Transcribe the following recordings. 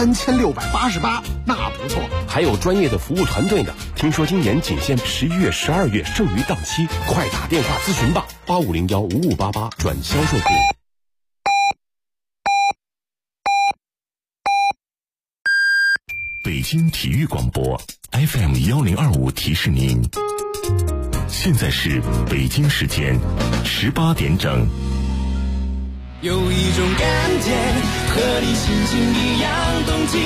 3688，那不错。 还有专业的服务团队呢。听说今年仅限11月、12月，剩余档期，快打电话咨询吧，85015588转销售部。 北京体育广播 FM1025提示您，现在是北京时间18点整。 有一种感觉和你心情一样动起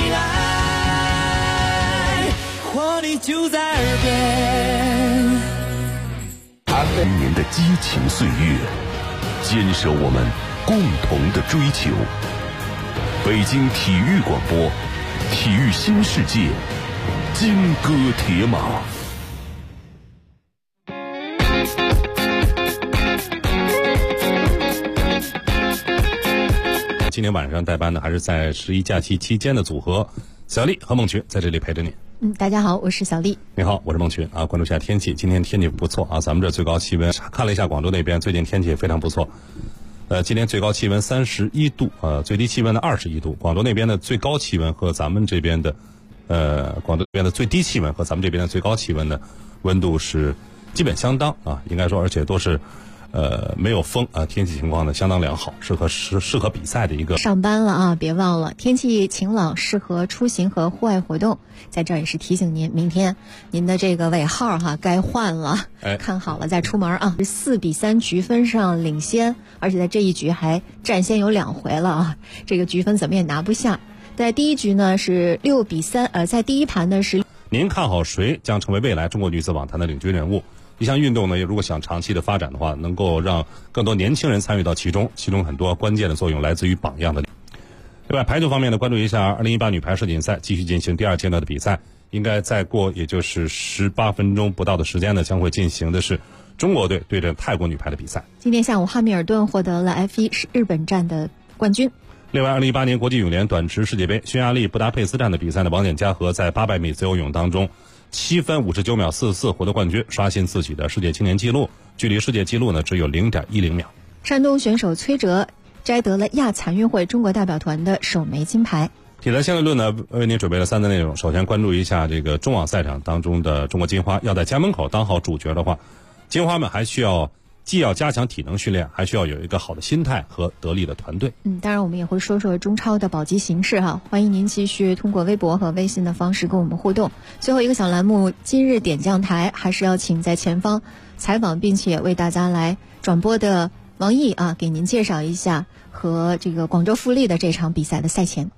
来，活力就在耳边。 10年的激情岁月，坚守我们共同的追求。北京体育广播，体育新世界，金戈铁马。 今天晚上代班的还是在11假期期间的组合小丽和孟群在这里陪着你。 大家好，我是小丽。 你好，我是孟群啊。关注一下天气，今天天气不错啊，咱们这最高气温看了一下广州那边，最近天气也非常不错。今天最高气温31度，最低气温的21度。广州那边的最高气温和咱们这边的，广州这边的最低气温和咱们这边的最高气温的温度是基本相当啊，应该说，而且都是没有风啊，天气情况呢相当良好，适合比赛的一个。 上班了啊，别忘了天气晴朗，适合出行和户外活动。在这儿也是提醒您，明天您的这个尾号哈该换了，看好了再出门啊。4-3局分上领先，而且在这一局还占先有2回了啊，这个局分怎么也拿不下。在第一局呢是6-3，在第一盘呢是。 您看好谁将成为未来中国女子网坛的领军人物？一项运动呢，如果想长期的发展的话，能够让更多年轻人参与到其中很多关键的作用来自于榜样的。另外，排球方面呢，关注一下2018女排世锦赛继续进行第2阶段的比赛，应该再过也就是18分钟不到的时间呢，将会进行的是中国队对阵泰国女排的比赛。 今天下午，哈密尔顿获得了 F1 是日本站的冠军。 另外，2018年国际泳联短池世界杯匈牙利布达佩斯站的比赛呢，王简嘉禾在800米自由泳当中7分59秒44获得冠军，刷新自己的世界青年纪录，距离世界纪录呢只有0.10秒。 山东选手崔哲摘得了亚残运会中国代表团的首枚金牌。 体坛相对论呢，为您准备了3则内容。首先关注一下这个中网赛场当中的中国金花，要在家门口当好主角的话，金花们还需要既要加强体能训练，还需要有一个好的心态和得力的团队。 当然我们也会说说中超的保级形势哈，欢迎您继续通过微博和微信的方式跟我们互动。最后一个小栏目今日点将台，还是要请在前方采访并且为大家来转播的王毅啊，给您介绍一下和这个广州富力的这场比赛的赛前。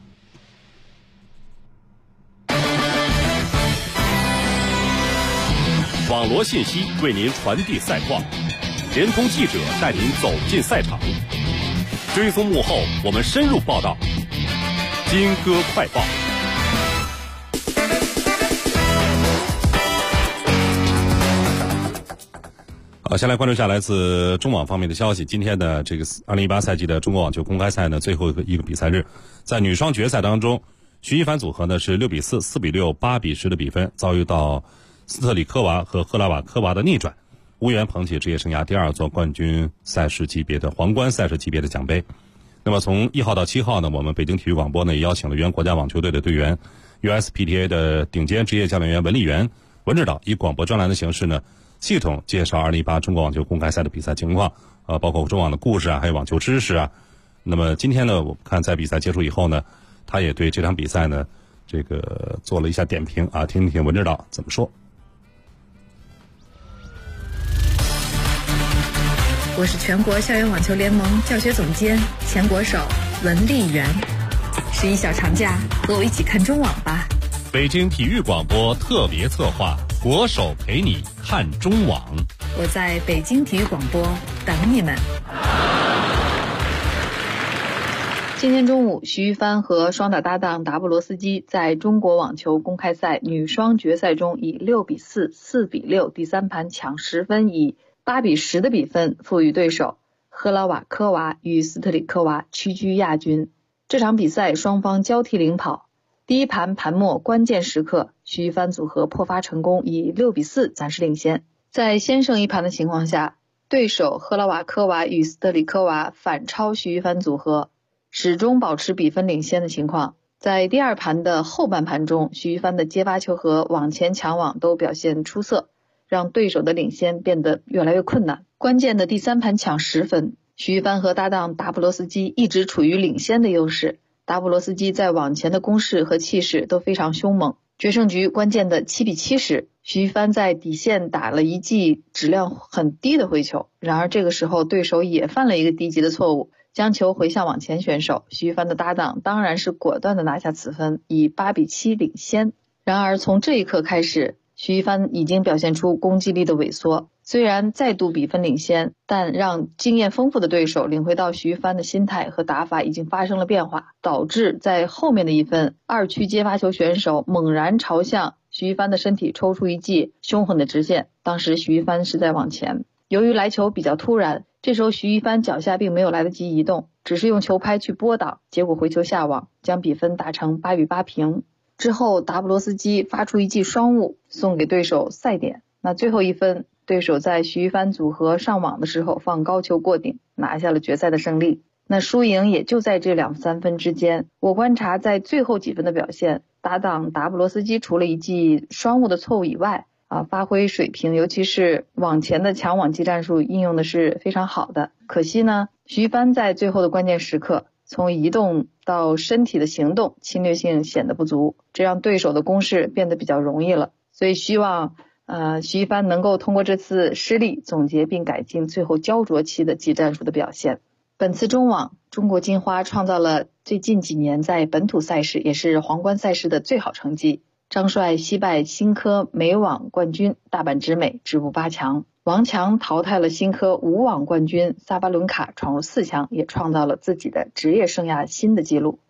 网罗信息为您传递赛况，联通记者带您走进赛场，追踪幕后，我们深入报道。金戈快报。 好，先来关注一下来自中网方面的消息。今天的这个2018赛季的中国网球公开赛呢，最后一个比赛日，在女双决赛当中，徐一帆组合呢是6-4、4-6、8-10的比分遭遇到斯特里科娃和赫拉瓦科娃的逆转，无缘捧起职业生涯第2座冠军赛事级别的皇冠赛事级别的奖杯。那么从1号到7号呢，我们北京体育广播呢也邀请了原国家网球队的队员 USPTA 的顶尖职业教练员文丽媛文指导，以广播专栏的形式呢系统介绍2018中国网球公开赛的比赛情况，包括中网的故事啊，还有网球知识啊。那么今天呢，我们看在比赛结束以后呢，他也对这场比赛呢这个做了一下点评啊，听听文指导怎么说。 我是全国校园网球联盟教学总监、前国手文丽媛。11小长假，和我一起看中网吧。 北京体育广播特别策划，国手陪你看中网。 我在北京体育广播等你们。 今天中午，徐一帆和双打搭档达布罗斯基在中国网球公开赛女双决赛中以6-4、4-6第3盘抢10分，以8-10的比分负于对手，赫拉瓦科娃与斯特里科娃屈居亚军。这场比赛双方交替领跑，第一盘盘末关键时刻，徐一帆组合破发成功，以6-4暂时领先。在先胜一盘的情况下，对手赫拉瓦科娃与斯特里科娃反超徐一帆组合，始终保持比分领先的情况。 在第二盘的后半盘中，徐一帆的接发球和网前抢网都表现出色，让对手的领先变得越来越困难。关键的第三盘抢10分，徐一帆和搭档达布罗斯基一直处于领先的优势，达布罗斯基在网前的攻势和气势都非常凶猛。决胜局关键的7比7时，徐一帆在底线打了一记质量很低的回球，然而这个时候对手也犯了一个低级的错误，将球回向网前选手，徐一帆的搭档当然是果断的拿下此分，以8比7领先。然而从这一刻开始，徐一帆已经表现出攻击力的萎缩，虽然再度比分领先，但让经验丰富的对手领会到徐一帆的心态和打法已经发生了变化，导致在后面的一分，2区接发球选手猛然朝向徐一帆的身体抽出一记凶狠的直线，当时徐一帆是在网前，由于来球比较突然，这时候徐一帆脚下并没有来得及移动，只是用球拍去拨挡，结果回球下网，将比分打成8比8平。之后达布罗斯基发出一记双误，送给对手赛点。那最后一分，对手在徐一帆组合上网的时候放高球过顶，拿下了决赛的胜利。那输赢也就在这2-3分之间。我观察在最后几分的表现，搭档达布罗斯基除了一记双误的错误以外，发挥水平，尤其是网前的抢网技战术应用的是非常好的。可惜呢，徐一帆在最后的关键时刻，从移动到身体的行动侵略性显得不足，这让对手的攻势变得比较容易了。所以希望徐一帆能够通过这次失利总结并改进最后焦灼期的技战术的表现。本次中网，中国金花创造了最近几年在本土赛事也是皇冠赛事的最好成绩。张帅惜败新科美网冠军大阪直美，止步8强。王强淘汰了新科5网冠军萨巴伦卡，闯入4强，也创造了自己的职业生涯新的纪录。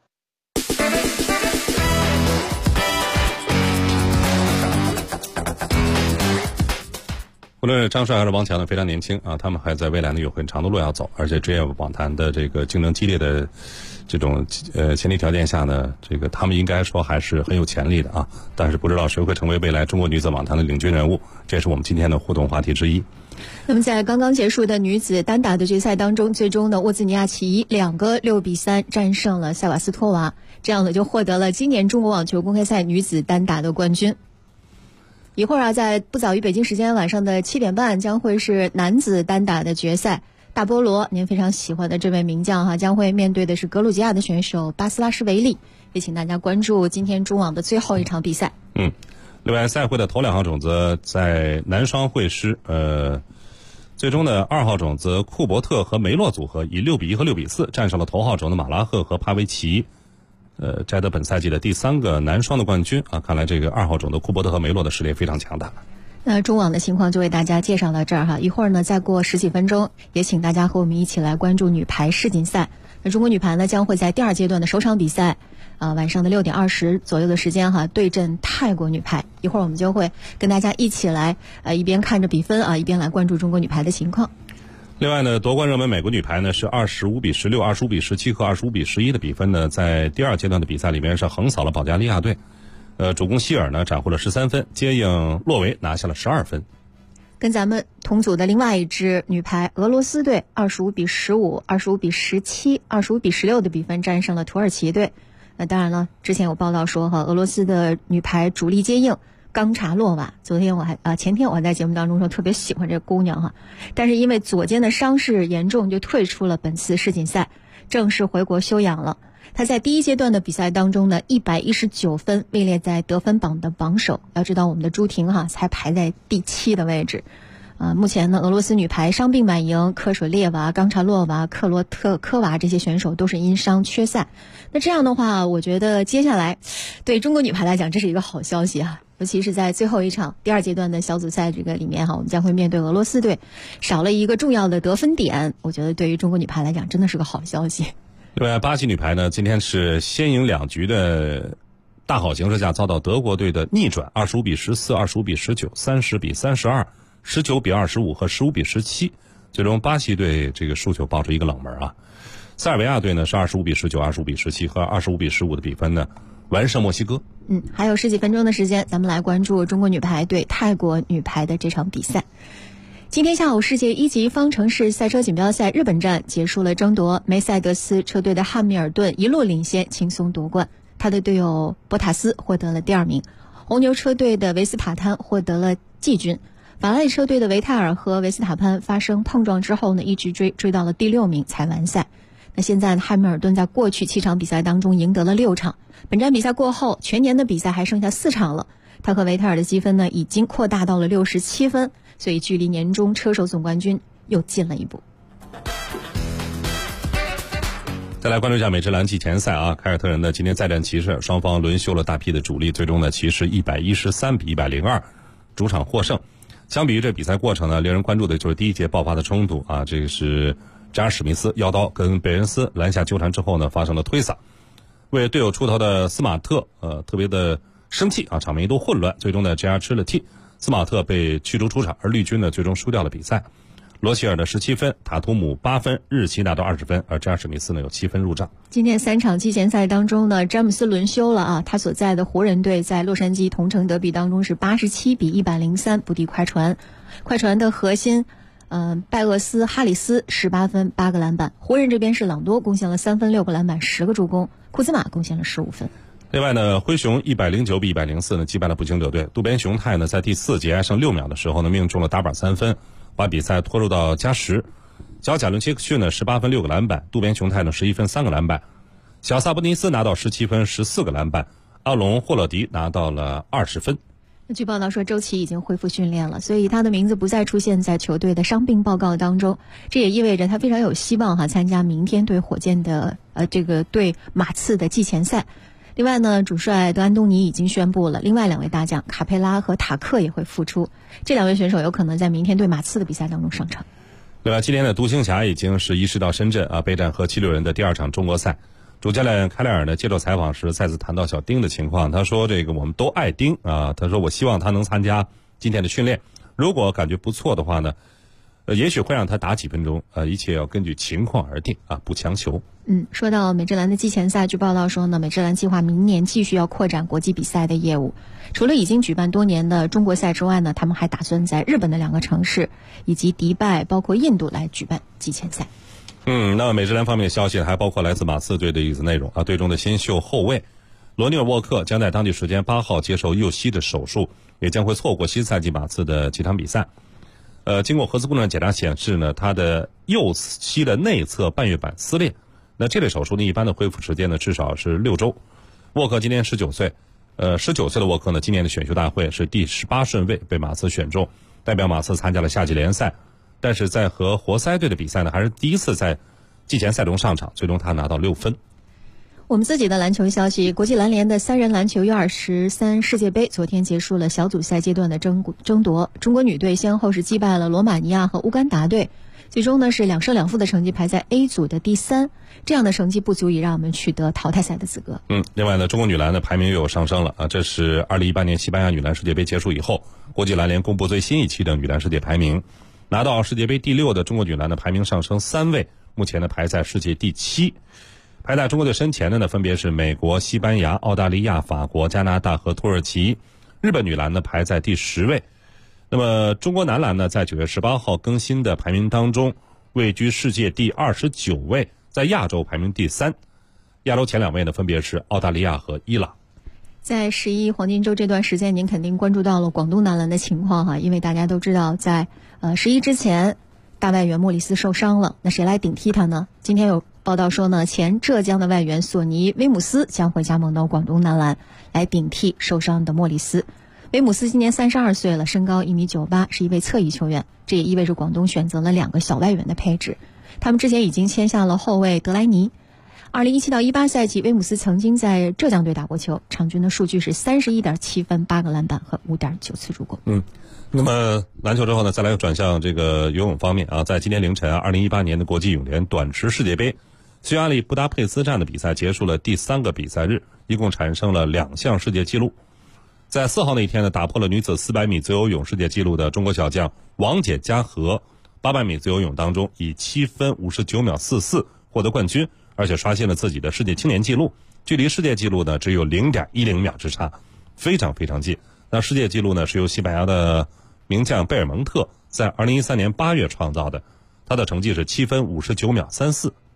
无论是张帅还是王强呢，非常年轻啊，他们还在未来呢有很长的路要走，而且职业网坛的这个竞争激烈的这种前提条件下呢，这个他们应该说还是很有潜力的啊，但是不知道谁会成为未来中国女子网坛的领军人物，这是我们今天的互动话题之一。 那么在刚刚结束的女子单打的决赛当中，最终呢，沃兹尼亚奇以2个6比3战胜了塞瓦斯托娃，这样呢就获得了今年中国网球公开赛女子单打的冠军。一会儿在不早于北京时间晚上的7点半将会是男子单打的决赛，大菠萝您非常喜欢的这位名将将会面对的是格鲁吉亚的选手巴斯拉什维利，也请大家关注今天中网的最后一场比赛。 另外赛会的头2号种子在男双会师，最终的2号种子库伯特和梅洛组合以6比1和6比4战胜了头号种的马拉赫和帕维奇，摘得本赛季的第3个男双的冠军啊！看来这个2号种的库伯特和梅洛的实力非常强大。 那中网的情况就为大家介绍到这儿一会儿呢再过10几分钟，也请大家和我们一起来关注女排世锦赛。那中国女排呢将会在第2阶段的首场比赛晚上的6点20左右的时间对阵泰国女排。一会儿我们就会跟大家一起来一边看着比分一边来关注中国女排的情况。 另外呢，夺冠热门美国女排呢是25比16、25比17和25比11的比分呢，在第2阶段的比赛里面是横扫了保加利亚队。主攻希尔呢斩获了13分，接应洛维拿下了12分。 跟咱们同组的另外一支女排俄罗斯队25比15、25比17、25比16的比分战胜了土耳其队。那当然了，之前有报道说俄罗斯的女排主力接应冈察洛娃，前天我还在节目当中说特别喜欢这个姑娘但是因为左肩的伤势严重，就退出了本次世锦赛，正式回国休养了。她在第1阶段的比赛当中呢，119分位列在得分榜的榜首。要知道我们的朱婷才排在第7的位置。目前呢，俄罗斯女排伤病满营，科舍列娃、冈察洛娃、克罗特科娃这些选手都是因伤缺赛。那这样的话，我觉得接下来对中国女排来讲，这是一个好消息尤其是在最后一场第2阶段的小组赛这个里面我们将会面对俄罗斯队，少了一个重要的得分点，我觉得对于中国女排来讲真的是个好消息。 另外，巴西女排呢今天是先赢2局的大好形势下遭到德国队的逆转，25比14、25比19、30比32、19比25和15比17，最终巴西队这个输球爆出一个冷门塞尔维亚队呢是25比19、25比17和25比15的比分呢完胜墨西哥。 还有10几分钟的时间，咱们来关注中国女排对泰国女排的这场比赛。今天下午，世界1级方程式赛车锦标赛日本站结束了争夺，梅赛德斯车队的汉密尔顿一路领先，轻松夺冠。 他的队友博塔斯获得了第2名。红牛车队的维斯塔潘获得了季军。法拉利车队的维泰尔和维斯塔潘发生碰撞之后呢，一直追到了第6名才完赛。那现在汉密尔顿在过去7场比赛当中赢得了6场，本站比赛过后，全年的比赛还剩下4场了。他和维泰尔的积分呢已经扩大到了67分，所以距离年终车手总冠军又近了一步。 再来关注一下美职篮季前赛啊，凯尔特人呢今天再战骑士，双方轮休了大批的主力，最终呢骑士113-102主场获胜。相比于这比赛过程呢，令人关注的就是第一节爆发的冲突啊，这个是扎尔史密斯腰刀跟贝恩斯篮下纠缠之后呢，发生了推搡，为队友出头的斯马特特别的生气啊，场面一度混乱，最终呢 JR 吃了 T， 斯马特被驱逐出场，而绿军呢最终输掉了比赛。罗齐尔的17分，塔图姆8分，日奇拿到20分，而扎尔史密斯呢有7分入账。 今年3场季前赛当中呢，詹姆斯轮休了啊，他所在的湖人队在洛杉矶同城德比当中是87-103不敌快船。快船的核心拜厄斯哈里斯18分8个篮板，湖人这边是朗多贡献了3分6个篮板10个助攻，库兹马贡献了15分。 另外呢，灰熊109-104呢击败了步行者队。渡边雄太呢在第4节还剩6秒的时候呢命中了打板3分，把比赛拖入到加时。小贾伦切克逊呢18分6个篮板，渡边雄太呢11分3个篮板，小萨博尼斯拿到17分14个篮板，阿隆霍勒迪拿到了20分。 据报道说周琦已经恢复训练了，所以他的名字不再出现在球队的伤病报告当中，这也意味着他非常有希望参加明天对火箭的这个对马刺的季前赛。另外呢，主帅德安东尼已经宣布了，另外2位大将卡佩拉和塔克也会复出，这2位选手有可能在明天对马刺的比赛当中上场。 另外，今天的独行侠已经是移师到深圳备战和76人的第2场中国赛。主教练凯莱尔呢接受采访时再次谈到小丁的情况，他说这个我们都爱丁啊，他说我希望他能参加今天的训练，如果感觉不错的话呢，也许会让他打几分钟，一切要根据情况而定啊，不强求。 说到美职篮的季前赛，据报道说呢，美职篮计划明年继续要扩展国际比赛的业务。除了已经举办多年的中国赛之外呢，他们还打算在日本的2个城市以及迪拜包括印度来举办季前赛。 那美职篮方面的消息还包括来自马刺队的一则内容啊，队中的新秀后卫罗尼尔沃克将在当地时间8号接受右膝的手术，也将会错过新赛季马刺的几场比赛。经过核磁共振检查显示呢，他的右膝的内侧半月板撕裂。那这类手术呢，一般的恢复时间呢至少是6周。沃克今年19岁，19岁的沃克呢，今年的选秀大会是第18顺位被马刺选中，代表马刺参加了夏季联赛。但是在和活塞队的比赛呢，还是第一次在季前赛中上场，最终他拿到6分。 我们自己的篮球消息，国际篮联的3人篮球 U23 世界杯昨天结束了小组赛阶段的争夺，中国女队先后是击败了罗马尼亚和乌干达队，最终呢是2胜2负的成绩排在 A 组的第3，这样的成绩不足以让我们取得淘汰赛的资格。 另外呢，中国女篮的排名又有上升了啊，这是2018年西班牙女篮世界杯结束以后，国际篮联公布最新一期的女篮世界排名，拿到世界杯第6的中国女篮的排名上升3位，目前呢排在世界第7。排在中国队身前的呢，分别是美国、西班牙、澳大利亚、法国、加拿大和土耳其。日本女篮呢排在第10位。那么中国男篮呢，在9月18号更新的排名当中，位居世界第29位，在亚洲排名第3。亚洲前2位呢，分别是澳大利亚和伊朗。 在11黄金周这段时间，您肯定关注到了广东男篮的情况哈，因为大家都知道，在11之前，大外援莫里斯受伤了，那谁来顶替他呢？今天有报道说呢，前浙江的外援索尼威姆斯将会加盟到广东男篮，来顶替受伤的莫里斯。威姆斯今年32岁了，身高1.98米，是一位侧翼球员，这也意味着广东选择了2个小外援的配置。他们之前已经签下了后卫德莱尼。2017到18赛季，威姆斯曾经在浙江队打过球，场均的数据是31.7分、8个篮板和5.9次助攻。 那么篮球之后呢，再来转向这个游泳方面啊，在今天凌晨2018年的国际泳联短池世界杯匈牙利布达佩斯站的比赛结束了第3个比赛日，一共产生了2项世界纪录。在4号那一天呢，打破了女子400米自由泳世界纪录的中国小将王简嘉禾，800米自由泳当中以7分59秒44获得冠军，而且刷新了自己的世界青年纪录，距离世界纪录呢只有 0.10 秒之差，非常非常近。那世界纪录呢是由西班牙的名将贝尔蒙特在2013年8月创造的，他的成绩是7分59秒34。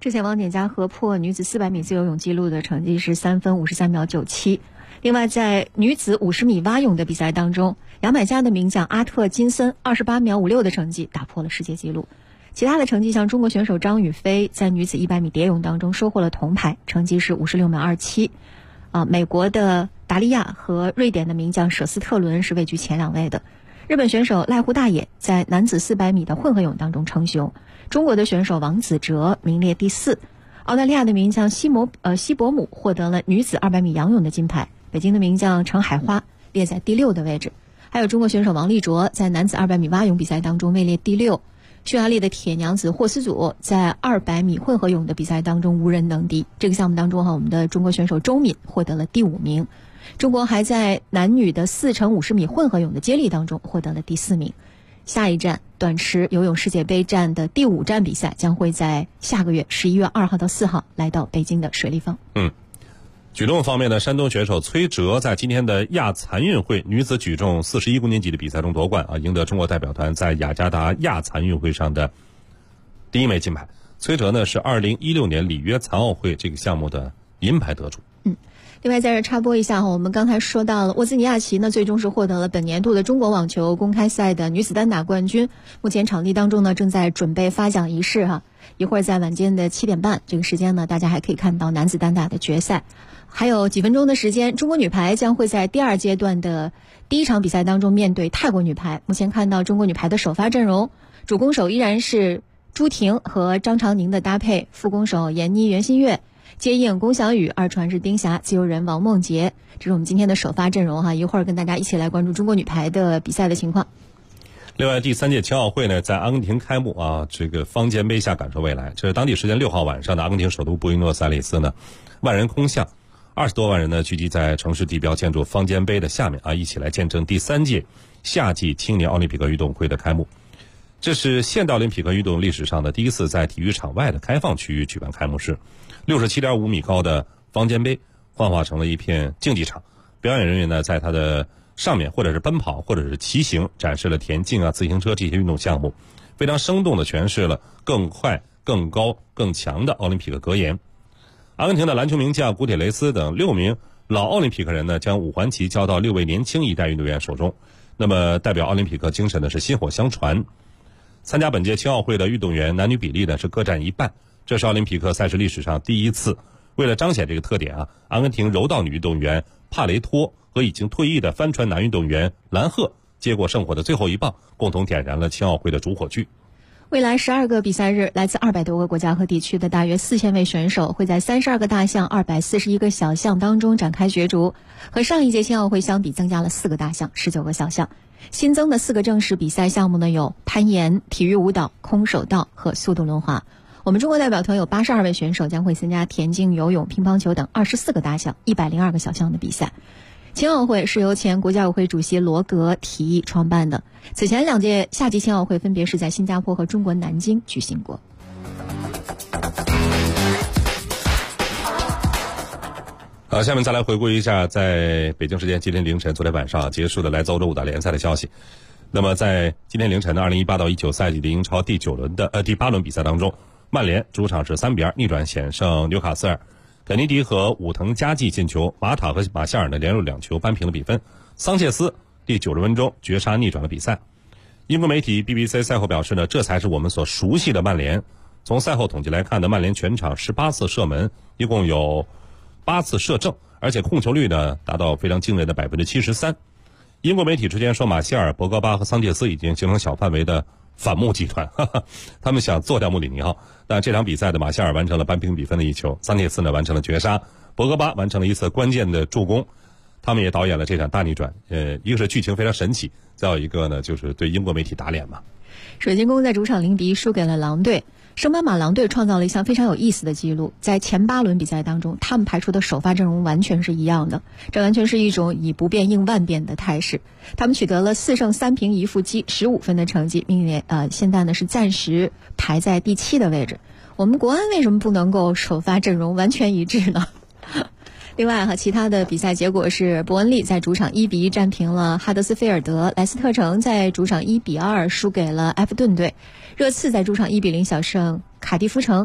之前王点嘉和破女子400米自由泳纪录的成绩是3分53秒97。另外，在女子50米蛙泳的比赛当中，牙买加的名将阿特金森28秒56的成绩打破了世界纪录。其他的成绩像中国选手张雨霏在女子100米蝶泳当中收获了铜牌，成绩是56秒27。美国的达利亚和瑞典的名将舍斯特伦是位居前2位的。日本选手濑户大野在男子400米的混合泳当中称雄，中国的选手王子哲名列第4。澳大利亚的名将西伯姆获得了女子200米仰泳的金牌，北京的名将程海花列在第6的位置。还有中国选手王丽卓在男子200米蛙泳比赛当中位列第6。匈牙利的铁娘子霍斯祖在200米混合泳的比赛当中无人能敌。这个项目当中我们的中国选手周敏获得了第5名。中国还在男女的4×50米混合泳的接力当中获得了第4名。下一站短池游泳世界杯站的第5站比赛将会在下个月11月2号到4号来到北京的水立方。 举重方面呢，山东选手崔哲在今天的亚残运会女子举重41公斤级的比赛中夺冠赢得中国代表团在雅加达亚残运会上的第1枚金牌。崔哲呢是2016年里约残奥会这个项目的银牌得主。 另外在这插播一下我们刚才说到了沃兹尼亚奇呢最终是获得了本年度的中国网球公开赛的女子单打冠军。目前场地当中呢正在准备发奖仪式一会儿在晚间的7点半这个时间呢，大家还可以看到男子单打的决赛。还有几分钟的时间，中国女排将会在第2阶段的第1场比赛当中面对泰国女排。目前看到中国女排的首发阵容，主攻手依然是朱婷和张常宁的搭配，副攻手闫妮、袁心玥，接应龚晓宇，二传是丁霞，自由人王梦洁。这是我们今天的首发阵容一会儿跟大家一起来关注中国女排的比赛的情况。 另外，第3届青奥会呢在阿根廷开幕这个方尖碑下感受未来。这是当地时间6号晚上的阿根廷首都布宜诺斯艾利斯呢，万人空巷，20多万人呢聚集在城市地标建筑方尖碑的下面一起来见证第3届夏季青年奥林匹克运动会的开幕。这是现代奥林匹克运动历史上的第1次在体育场外的开放区域举办开幕式。67.5米高的方尖碑幻化成了一片竞技场，表演人员呢在它的上面或者是奔跑或者是骑行，展示了田径自行车这些运动项目，非常生动地诠释了更快、更高、更强的奥林匹克格言。阿根廷的篮球名将古铁雷斯等6名老奥林匹克人呢，将5环旗交到6位年轻一代运动员手中。那么代表奥林匹克精神的是薪火相传。参加本届青奥会的运动员男女比例呢是各占一半，这是奥林匹克赛事历史上第1次。为了彰显这个特点阿根廷柔道女运动员帕雷托和已经退役的帆船男运动员兰赫接过圣火的最后一棒，共同点燃了青奥会的主火炬。 未来12个比赛日，来自200多个国家和地区的大约4000位选手会在32个大项、241个小项当中展开角逐。和上一届青奥会相比，增加了4个大项、19个小项。新增的4个正式比赛项目呢，有攀岩、体育舞蹈、空手道和速度轮滑。我们中国代表团有82位选手将会参加田径、游泳、乒乓球等24个大项、102个小项的比赛。青奥会是由前国际奥委会主席罗格提议创办的。此前2届夏季青奥会分别是在新加坡和中国南京举行过。 下面再来回顾一下在北京时间今天凌晨昨天晚上结束的来自欧洲5大联赛的消息。那么在今天凌晨的2018到19赛季的英超第8轮比赛当中，曼联主场是3-2逆转险胜纽卡斯尔。肯尼迪和武藤佳纪进球，马塔和马夏尔呢连入2球扳平了比分。桑切斯第90分钟绝杀逆转了比赛。英国媒体 BBC 赛后表示呢，这才是我们所熟悉的曼联。从赛后统计来看呢，曼联全场18次射门，一共有8次射正，而且控球率呢达到非常惊人的73%。英国媒体之前说，马歇尔、博格巴和桑切斯已经形成小范围的反穆集团，他们想做掉穆里尼奥。但这场比赛的马歇尔完成了扳平比分的1球，桑切斯呢完成了绝杀，博格巴完成了一次关键的助攻。他们也导演了这场大逆转。一个是剧情非常神奇，再有一个呢就是对英国媒体打脸嘛。 水晶宫在主场0-1输给了狼队。圣班马狼队创造了一项非常有意思的记录，在前8轮比赛当中，他们排出的首发阵容完全是一样的，这完全是一种以不变应万变的态势。他们取得了4胜3平1负积15分的成绩，并且现在呢是暂时排在第7的位置。我们国安为什么不能够首发阵容完全一致呢？另外其他的比赛结果是伯恩利在主场1-1战平了哈德斯菲尔德，莱斯特城在主场1-2输给了埃弗顿队，热刺在主场1-0小胜卡迪夫城，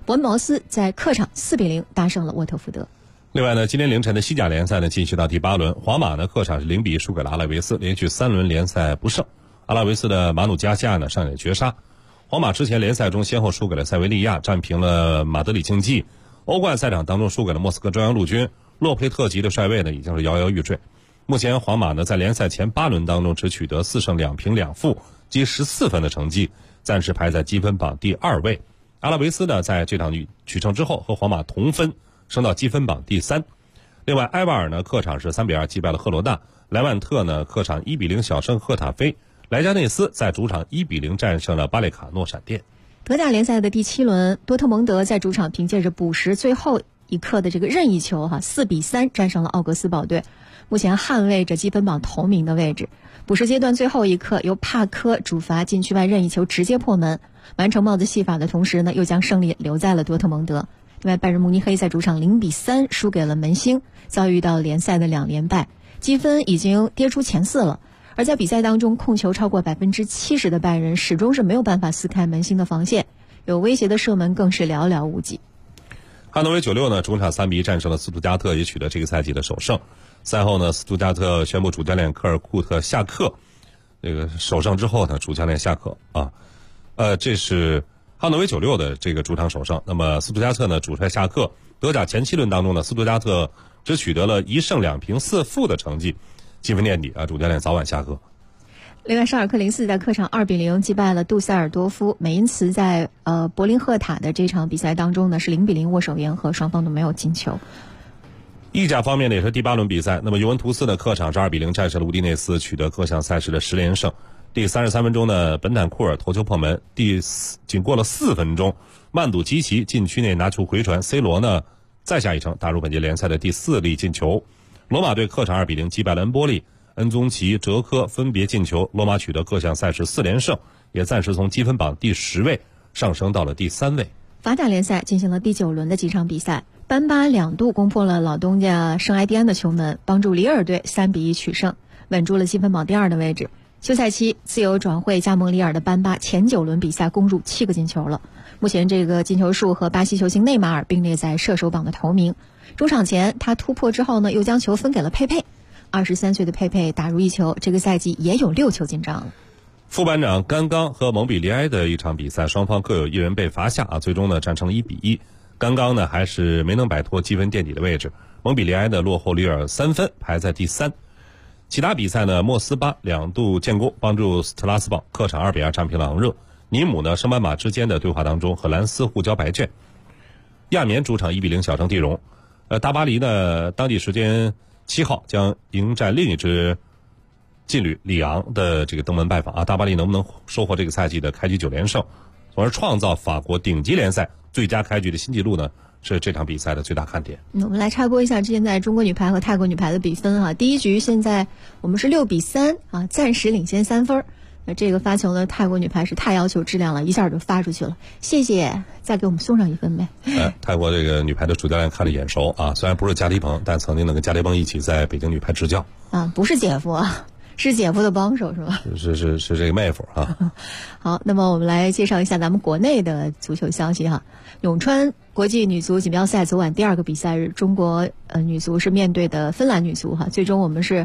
伯恩茅斯在客场4比0大胜了沃特福德。 另外呢，今天凌晨的西甲联赛呢进行到第8轮，皇马呢客场是0比1输给了阿拉维斯，连续3轮联赛不胜。阿拉维斯的马努加西亚呢上演绝杀。皇马之前联赛中先后输给了塞维利亚，战平了马德里竞技，欧冠赛场当中输给了莫斯科中央陆军，洛佩特吉的帅位呢已经是摇摇欲坠。目前皇马呢在联赛前8轮当中只取得4胜2平2负，积14分的成绩，暂时排在积分榜第2位。阿拉维斯呢在这场取胜之后和皇马同分，升到积分榜第3。另外埃瓦尔呢客场是3比2击败了赫罗纳，莱万特呢客场1比0小胜赫塔菲，莱加内斯在主场1比0战胜了巴列卡诺闪电。 德甲联赛的第7轮，多特蒙德在主场凭借着补时最后一刻的这个任意球4比3战胜了奥格斯堡队，目前捍卫着积分榜头名的位置。补时阶段最后一刻，由帕科主罚禁区外任意球直接破门，完成帽子戏法的同时呢，又将胜利留在了多特蒙德。另外，拜仁慕尼黑在主场0比3输给了门兴，遭遇到联赛的2连败，积分已经跌出前4了。而在比赛当中，控球超过70%的拜仁始终是没有办法撕开门兴的防线，有威胁的射门更是寥寥无几。 汉诺威96呢主场3比1战胜了斯图加特，也取得这个赛季的首胜。赛后呢，斯图加特宣布主教练科尔库特下课。这个首胜之后呢，主教练下课啊。这是汉诺威96的这个主场首胜。那么斯图加特呢主帅下课。德甲前7轮当中呢，斯图加特只取得了1胜2平4负的成绩，积分垫底啊，主教练早晚下课。 另外，沙尔克04在客场2比0击败了杜塞尔多夫。美因茨在柏林赫塔的这场比赛当中呢是0比0握手言和，双方都没有进球。 意甲方面呢也是第8轮比赛，那么尤文图斯的客场是2比0战胜了乌迪内斯，取得各项赛事的10连胜。第33分钟呢，本坦库尔头球破门，仅过了4分钟，曼杜基奇禁区内拿球回传 ，C 罗呢再下一城，打入本届联赛的第4粒进球。罗马队客场2比0击败了恩波利，恩宗奇、哲科分别进球，罗马取得各项赛事4连胜，也暂时从积分榜第10位上升到了第3位。 法甲联赛进行了第9轮的几场比赛，班巴2度攻破了老东家圣埃蒂安的球门，帮助里尔队3比1取胜，稳住了积分榜第2的位置。休赛期自由转会加盟里尔的班巴前9轮比赛攻入7个进球了，目前这个进球数和巴西球星内马尔并列在射手榜的头名。中场前他突破之后呢，又将球分给了佩佩，23岁的佩佩打入1球，这个赛季也有6球进账了。 副班长甘刚和蒙彼利埃的一场比赛，双方各有1人被罚下最终呢战成了1比1。甘刚呢还是没能摆脱积分垫底的位置，蒙彼利埃的落后里尔3分，排在第3。其他比赛呢，莫斯巴2度建功，帮助斯特拉斯堡客场2比2战平了昂热。尼姆呢圣班马之间的对话当中和兰斯互交白卷。亚眠主场1比0小胜蒂荣。大巴黎呢当地时间7号将迎战另一支劲旅里昂的这个登门拜访大巴黎能不能收获这个赛季的开局9连胜，从而创造法国顶级联赛最佳开局的新纪录呢？是这场比赛的最大看点。 我们来插播一下之前在中国女排和泰国女排的比分第一局现在我们是6比3暂时领先3分。那这个发球呢，泰国女排是太要求质量了，一下就发出去了。谢谢，再给我们送上1分呗。 泰国这个女排的主教练看着眼熟虽然不是加迪鹏，但曾经能跟加迪鹏一起在北京女排执教不是姐夫是姐夫的帮手是吧？ 是这个妹夫好，那么我们来介绍一下咱们国内的足球消息咏川国际女足锦标赛昨晚第2个比赛日，中国女足是面对的芬兰女足最终我们是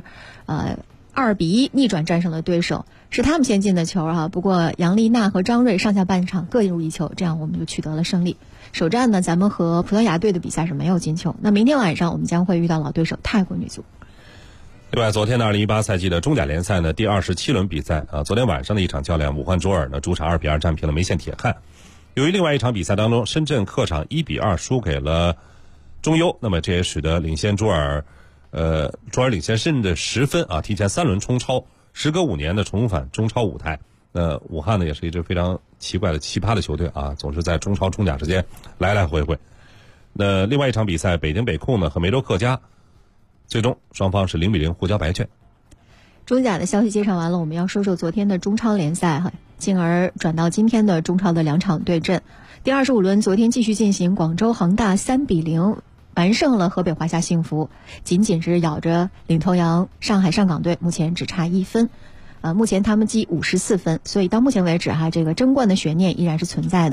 2比1逆转战胜了对手，是他们先进的球不过杨丽娜和张睿上下半场各入1球，这样我们就取得了胜利。首战呢，咱们和葡萄牙队的比赛是没有进球。那明天晚上我们将会遇到老对手泰国女足。 另外，昨天的2018赛季的中甲联赛呢第27轮比赛昨天晚上的一场较量，武汉卓尔呢主场2比2战平了梅县铁汉。由于另外一场比赛当中，深圳客场1比2输给了中优，那么这也使得领先卓尔领先深圳10分提前3轮冲超，时隔5年的重返中超舞台。武汉呢也是一支非常奇葩的球队总是在中超中甲之间来来回回。那另外一场比赛，北京北控呢和梅州客家，最终双方是0比0互交白卷。 中甲的消息介绍完了，我们要说说昨天的中超联赛进而转到今天的中超的2场对阵。第25轮昨天继续进行，广州恒大3比0完胜了河北华夏幸福，仅仅是咬着领头羊上海上港队，目前只差1分。目前他们积54分，所以到目前为止这个争冠的悬念依然是存在的。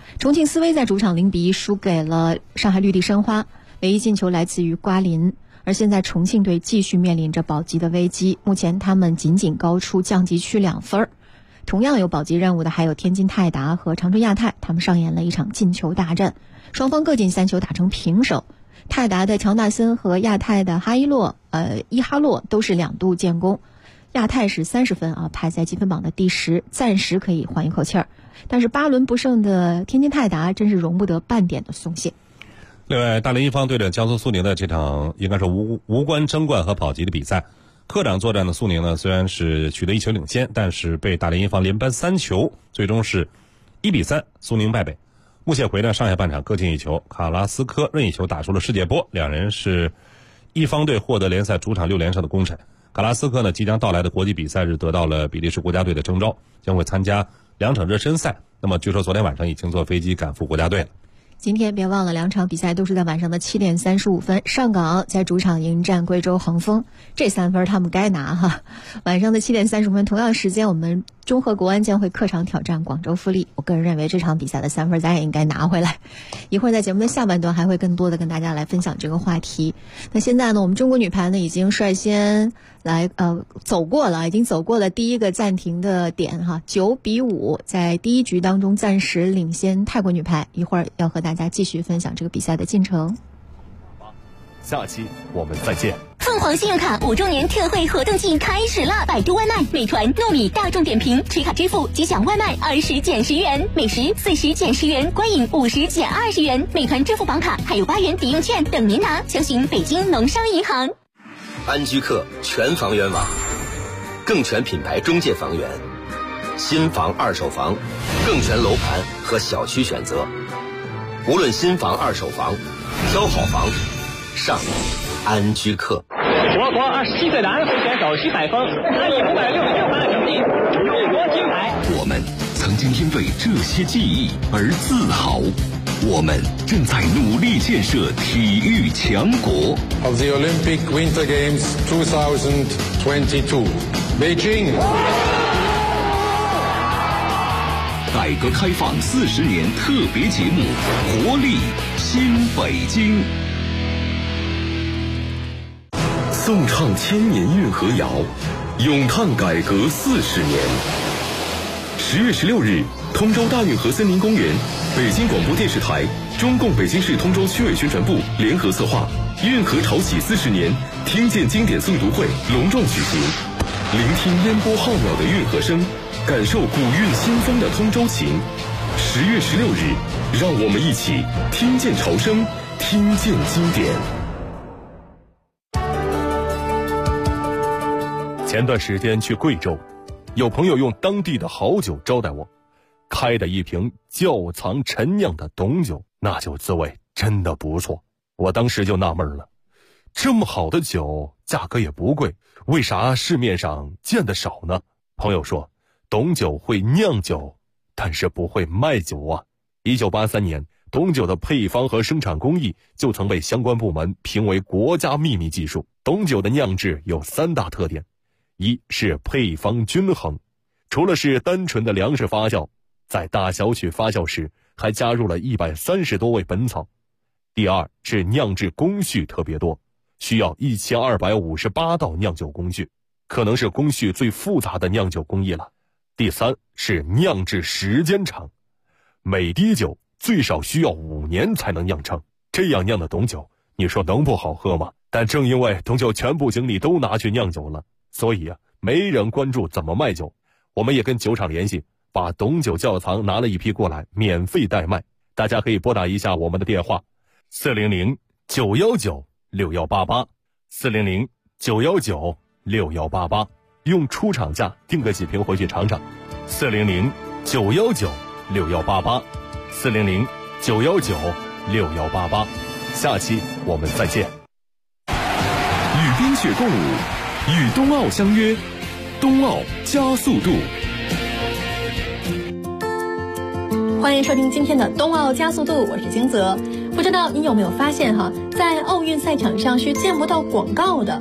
重庆斯威在主场0-1输给了上海绿地申花，唯一进球来自于瓜林。而现在重庆队继续面临着保级的危机，目前他们仅仅高出降级区2分。同样有保级任务的还有天津泰达和长春亚泰，他们上演了一场进球大战，双方各进3球打成平手。泰达的乔纳森和亚泰的伊哈洛都是2度建功，亚泰是30分啊，排在积分榜的第10，暂时可以缓一口气儿。但是8轮不胜的天津泰达真是容不得半点的松懈。 另外，大连一方对着江苏苏宁的这场应该是无关争冠和保级的比赛，客场作战的苏宁呢，虽然是取得1球领先，但是被大连一方连扳3球，最终是1-3苏宁败北。穆谢回呢，上下半场各进1球，卡拉斯科任意球打出了世界波，两人是一方队获得联赛主场6连胜的功臣。卡拉斯科呢，即将到来的国际比赛日得到了比利时国家队的征召，将会参加2场热身赛。那么据说昨天晚上已经坐飞机赶赴国家队了。 今天别忘了2场比赛都是在晚上的7点35分，上港在主场迎战贵州恒丰，这3分他们该拿哈。晚上的7点35分同样时间，我们中赫国安将会客场挑战广州富力，我个人认为这场比赛的3分咱也应该拿回来。一会儿在节目的下半段还会更多的跟大家来分享这个话题。那现在呢，我们中国女排呢已经率先来走过了第一个暂停的点哈，9-5在第1局当中暂时领先泰国女排。一会儿要和大家继续分享这个比赛的进程。 下期我们再见。 凤凰信用卡5周年特惠活动季开始啦！百度外卖、美团、糯米、大众点评持卡支付即享外卖20减10元，美食40减10元，观影50减20元。美团支付宝卡还有8元抵用券等您拿，详询北京农商银行。 安居客全房源网，更全品牌中介房源，新房、二手房，更全楼盘和小区选择。无论新房、二手房，挑好房上安居客。 我国27岁的安徽选手徐海峰，他以566分的成绩荣获金牌。 我们曾经因为这些记忆而自豪，我们正在努力建设体育强国。 Of the Olympic Winter Games 2022, Beijing。 改革开放40年特别节目，活力新北京。颂唱千年运河谣，咏叹改革40年。10月16日，通州大运河森林公园，北京广播电视台、中共北京市通州区委宣传部联合策划运河潮起40年听见经典诵读会隆重举行，聆听烟波浩渺的运河声，感受古韵新风的通州情。10月16日，让我们一起听见潮声，听见经典。前段时间去贵州，有朋友用当地的好酒招待我，开的一瓶窖藏陈酿的董酒，那酒滋味真的不错。我当时就纳闷了，这么好的酒价格也不贵，为啥市面上见得少呢？朋友说，董酒会酿酒，但是不会卖酒啊。1983年，董酒的配方和生产工艺就曾被相关部门评为国家秘密技术。董酒的酿制有3大特点，一是配方均衡，除了是单纯的粮食发酵，在大小曲发酵时还加入了130多味本草。第二是酿制工序特别多，需要1258道酿酒工序，可能是工序最复杂的酿酒工艺了。第三是酿制时间长，每滴酒最少需要5年才能酿成，这样酿的董酒，你说能不好喝吗？但正因为董酒全部精力都拿去酿酒了，所以没人关注怎么卖酒。我们也跟酒厂联系，把董酒窖藏拿了一批过来，免费代卖。大家可以拨打一下我们的电话400-919-6188 400-919-6188，用出厂价订个几瓶回去尝尝。400-919-6188 400-919-6188。下期我们再见。与冰雪共舞，与冬奥相约，冬奥加速度。 欢迎收听今天的冬奥加速度，我是金泽。不知道你有没有发现在奥运赛场上是见不到广告的，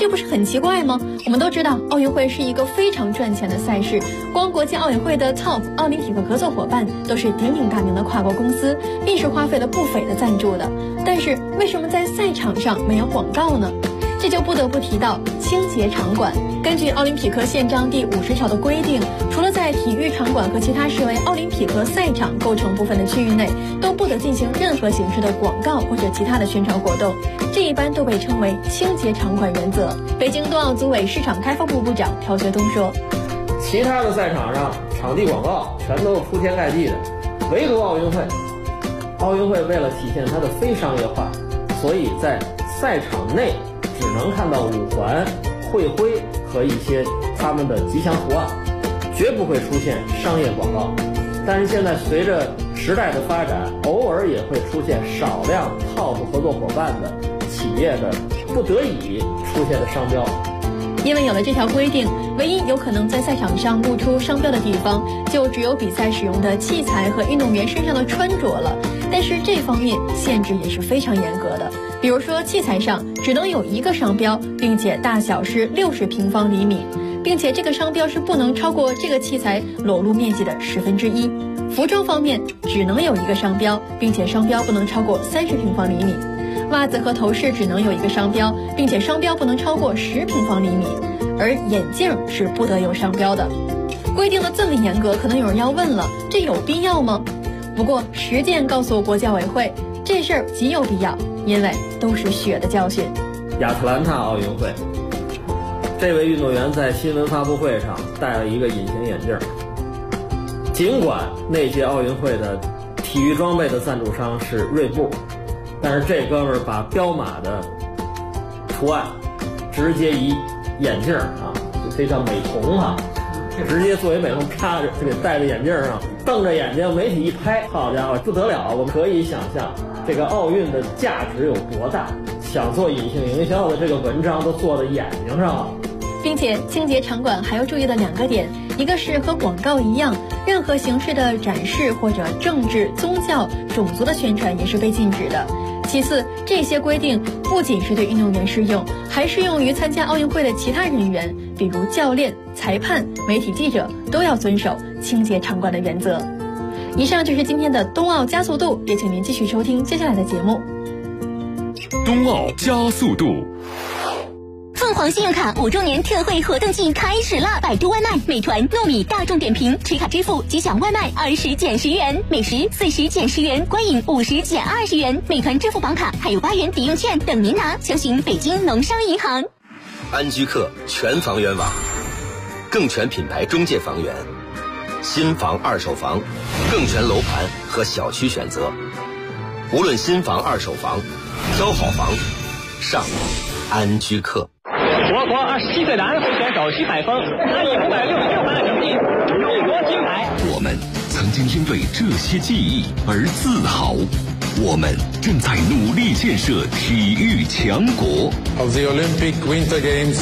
这不是很奇怪吗？我们都知道，奥运会是一个非常赚钱的赛事，光国际奥委会的 TOP 奥林匹克合作伙伴都是鼎鼎大名的跨国公司，必是花费了不菲的赞助的。但是为什么在赛场上没有广告呢？这就不得不提到清洁场馆。根据奥林匹克宪章第50条的规定，除了在体育场馆和其他视为奥林匹克赛场构成部分的区域内，都不得进行任何形式的广告或者其他的宣传活动。这一般都被称为清洁场馆原则。北京冬奥组委市场开发部部长朴学东说， 其他的赛场上场地广告全都是铺天盖地的，唯独奥运会，奥运会为了体现它的非商业化，所以在赛场内只能看到五环、会徽和一些他们的吉祥图案，绝不会出现商业广告。但是现在随着时代的发展，偶尔也会出现少量 TOP 合作伙伴的企业的不得已出现的商标。 因为有了这条规定，唯一有可能在赛场上露出商标的地方，就只有比赛使用的器材和运动员身上的穿着了。但是这方面限制也是非常严格的，比如说器材上只能有一个商标，并且大小是60平方厘米，并且这个商标是不能超过这个器材裸露面积的1/10。服装方面只能有一个商标，并且商标不能超过30平方厘米。袜子和头饰只能有一个商标，并且商标不能超过10平方厘米，而眼镜是不得有商标的。规定的这么严格，可能有人要问了，这有必要吗？不过实践告诉国际奥委会，这事儿极有必要，因为都是血的教训。 亚特兰大奥运会，这位运动员在新闻发布会上戴了一个隐形眼镜。尽管那届奥运会的体育装备的赞助商是锐步，但是这哥们儿把彪马的图案直接以眼镜啊，就非常美瞳啊，直接作为美瞳插着，就给戴在眼镜上，瞪着眼睛，媒体一拍，好家伙，不得了！我们可以想象这个奥运的价值有多大，想做隐形营销的这个文章都做在眼睛上了。 并且清洁场馆还要注意的2个点，一个是和广告一样，任何形式的展示或者政治、宗教、种族的宣传也是被禁止的。其次，这些规定不仅是对运动员适用，还适用于参加奥运会的其他人员，比如教练、裁判、媒体记者，都要遵守清洁场馆的原则。以上就是今天的冬奥加速度，也请您继续收听接下来的节目。 冬奥加速度。 凤凰信用卡5周年特惠活动季开始啦！百度外卖、美团、糯米大众点评持卡支付即享外卖20减10元，美食40减10元，观影50减20元。美团支付宝卡还有8元抵用券等您拿，详询北京农商银行。 安居客全房源网，更全品牌中介房源，新房、二手房，更全楼盘和小区选择。无论新房、二手房，挑好房，上安居客。 我国27岁的安徽选手徐海峰，他以566分的成绩荣夺金牌。 我们曾经因为这些记忆而自豪，我们正在努力建设体育强国。 Of the Olympic Winter Games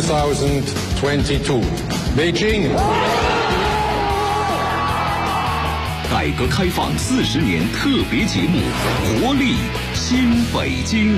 2022, Beijing. 改革开放40年特别节目，活力新北京。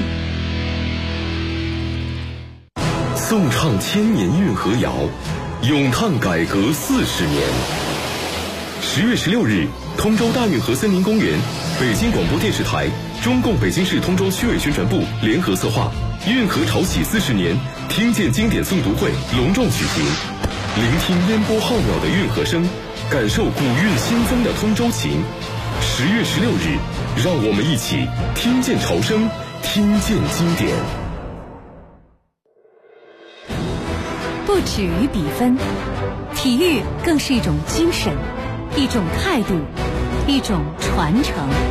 颂唱千年运河谣，咏叹改革40年。10月16日，通州大运河森林公园，北京广播电视台、中共北京市通州区委宣传部联合策划运河潮起40年听见经典诵读会隆重举行，聆听烟波浩渺的运河声，感受古韵新增的通州情。10月16日，让我们一起听见潮声，听见经典。 不止于比分，体育更是一种精神，一种态度，一种传承。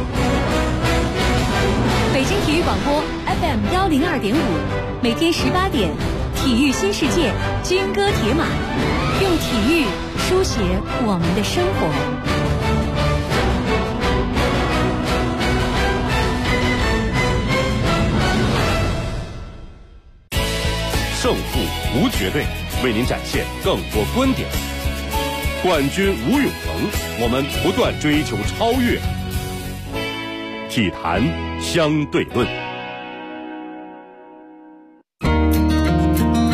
北京体育广播 FM 102.5，每天18点，体育新世界，军歌铁马，用体育书写我们的生活。 胜负无绝对，为您展现更多观点。冠军无永恒，我们不断追求超越。体坛相对论。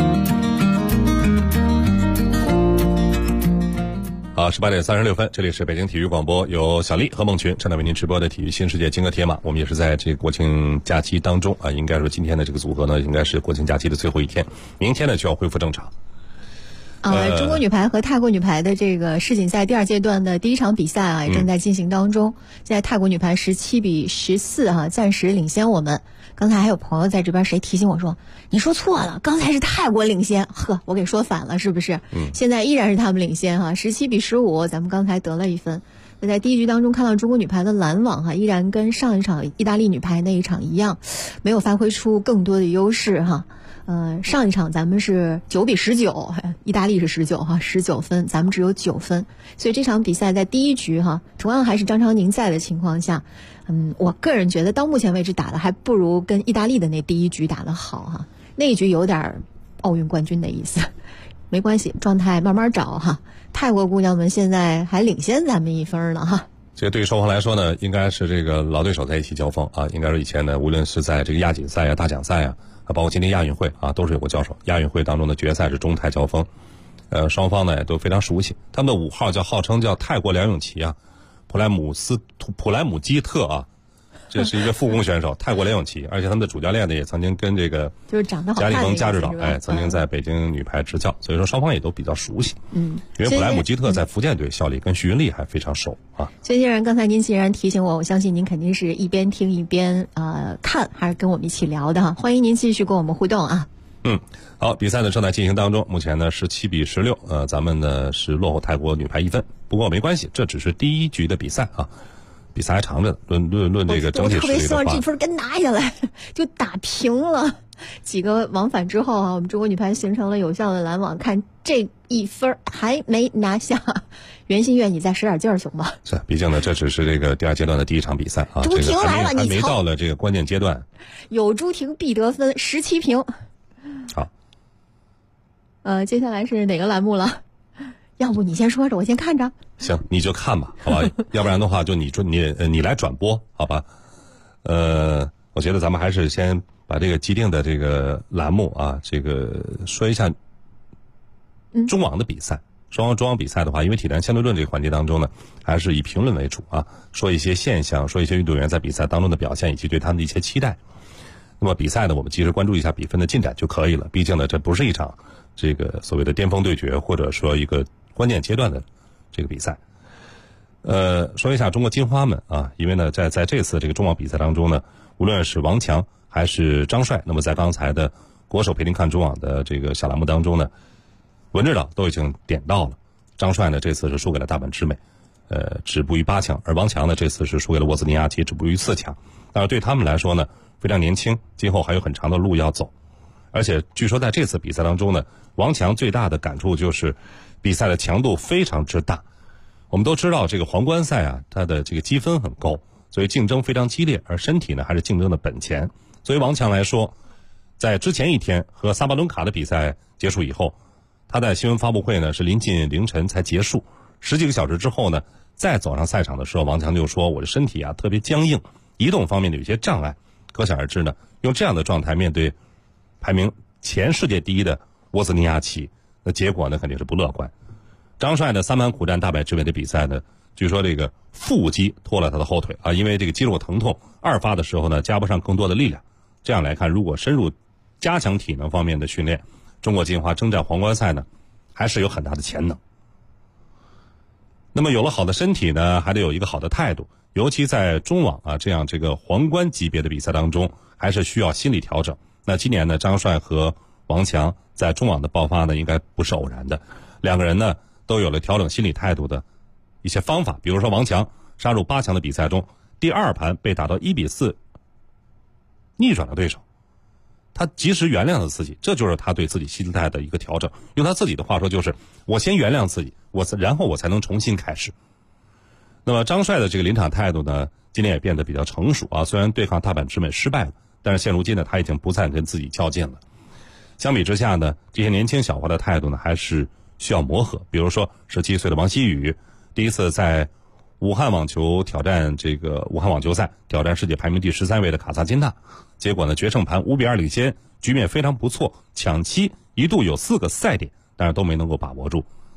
好，18点36分，这里是北京体育广播，由小丽和孟群正在为您直播的体育新世界金戈铁马。我们也是在这个国庆假期当中啊，应该说今天的这个组合呢，应该是国庆假期的最后一天，明天呢就要恢复正常。 中国女排和泰国女排的这个世锦赛第2阶段的第1场比赛啊，也正在进行当中。现在泰国女排17比14哈，暂时领先我们。刚才还有朋友在这边谁提醒我说，你说错了，刚才是泰国领先，呵，我给说反了，是不是？现在依然是他们领先哈，17比15，咱们刚才得了1分。那在第1局当中看到中国女排的拦网哈，依然跟上一场意大利女排那一场一样，没有发挥出更多的优势哈。上一场咱们是9比19，意大利是19哈，19分，咱们只有9分，所以这场比赛在第1局哈，同样还是张常宁在的情况下，我个人觉得到目前为止打的还不如跟意大利的那第1局打得好哈，那一局有点奥运冠军的意思，没关系，状态慢慢找哈。泰国姑娘们现在还领先咱们1分呢哈。 这个对于双方来说呢，应该是这个老对手在一起交锋啊，应该是以前呢，无论是在这个亚锦赛啊、大奖赛啊，包括今天亚运会啊，都是有过交手。亚运会当中的决赛是中泰交锋，双方呢也都非常熟悉。他们的5号号称叫泰国梁咏琪啊，普莱姆基特啊，这是一个复工选手，泰国梁咏琪，而且他们的主教练呢也曾经跟这个就是长得好看贾里峰贾指导曾经在北京女排执教，所以说双方也都比较熟悉。因为普莱姆基特在福建队效力，跟徐云丽还非常熟啊。 薛先生，刚才您既然提醒我相信您肯定是一边听一边看，还是跟我们一起聊的哈。欢迎您继续跟我们互动啊。 好，比赛呢正在进行当中，目前呢17比16，咱们呢是落后泰国女排1分，不过没关系，这只是第1局的比赛啊。比赛还长着，论这个整体实力的话，我特别希望这分跟拿下来，就打平了。几个往返之后啊，我们中国女排形成了有效的拦网，看这1分还没拿下，袁心玥你再使点劲儿行吗？ 是，毕竟呢这只是这个第2阶段的第1场比赛啊， 朱婷来了， 还没到了这个关键阶段。 有朱婷必得分，17平。 好， 接下来是哪个栏目了？要不你先说着，我先看着。 行，你就看吧，好吧？要不然的话，就你来转播，好吧？我觉得咱们还是先把这个既定的这个栏目啊，这个说一下中网的比赛。中网比赛的话，因为体坛相对论这个环节当中呢，还是以评论为主啊，说一些现象，说一些运动员在比赛当中的表现，以及对他们的一些期待。那么比赛呢，我们及时关注一下比分的进展就可以了。毕竟呢，这不是一场这个所谓的巅峰对决，或者说一个关键阶段的这个比赛。说一下中国金花们啊，因为呢，在这次这个中网比赛当中呢，无论是王强还是张帅，那么在刚才的国手陪您看中网的这个小栏目当中呢，文指导都已经点到了。张帅呢，这次是输给了大阪直美，止步于8强，而王强呢，这次是输给了沃兹尼亚奇，止步于4强。但是对他们来说呢，非常年轻，今后还有很长的路要走。而且据说在这次比赛当中呢，王强最大的感触就是比赛的强度非常之大。我们都知道这个皇冠赛啊，它的这个积分很高，所以竞争非常激烈，而身体呢还是竞争的本钱。所以王强来说，在之前一天和萨巴伦卡的比赛结束以后，他在新闻发布会呢是临近凌晨才结束，10几个小时之后呢，再走上赛场的时候，王强就说我的身体啊特别僵硬，移动方面的有些障碍。可想而知呢，用这样的状态面对排名前世界第1的沃兹尼亚奇，那结果呢肯定是不乐观。张帅的3盘苦战大阪直美的比赛呢，据说这个腹肌拖了他的后腿啊，因为这个肌肉疼痛，2发的时候呢加不上更多的力量。这样来看，如果深入加强体能方面的训练，中国金花征战皇冠赛呢，还是有很大的潜能。那么有了好的身体呢，还得有一个好的态度，尤其在中网啊这样这个皇冠级别的比赛当中，还是需要心理调整。那今年呢，张帅和王强在中网的爆发呢，应该不是偶然的，两个人呢都有了调整心理态度的一些方法。比如说王强杀入8强的比赛中，第2盘被打到1比4逆转了对手，他及时原谅了自己，这就是他对自己心态的一个调整。用他自己的话说，就是我先原谅自己，然后我才能重新开始。那么张帅的这个临场态度呢，今年也变得比较成熟啊。虽然对抗大阪直美失败了，但是现如今呢，他已经不再跟自己较劲了。相比之下呢，这些年轻小花的态度呢，还是需要磨合。比如说17岁的王希雨，第一次在武汉网球挑战这个武汉网球赛，挑战世界排名第13位的卡萨金娜，结果呢决胜盘5比2领先，局面非常不错，抢七一度有4个赛点，但是都没能够把握住。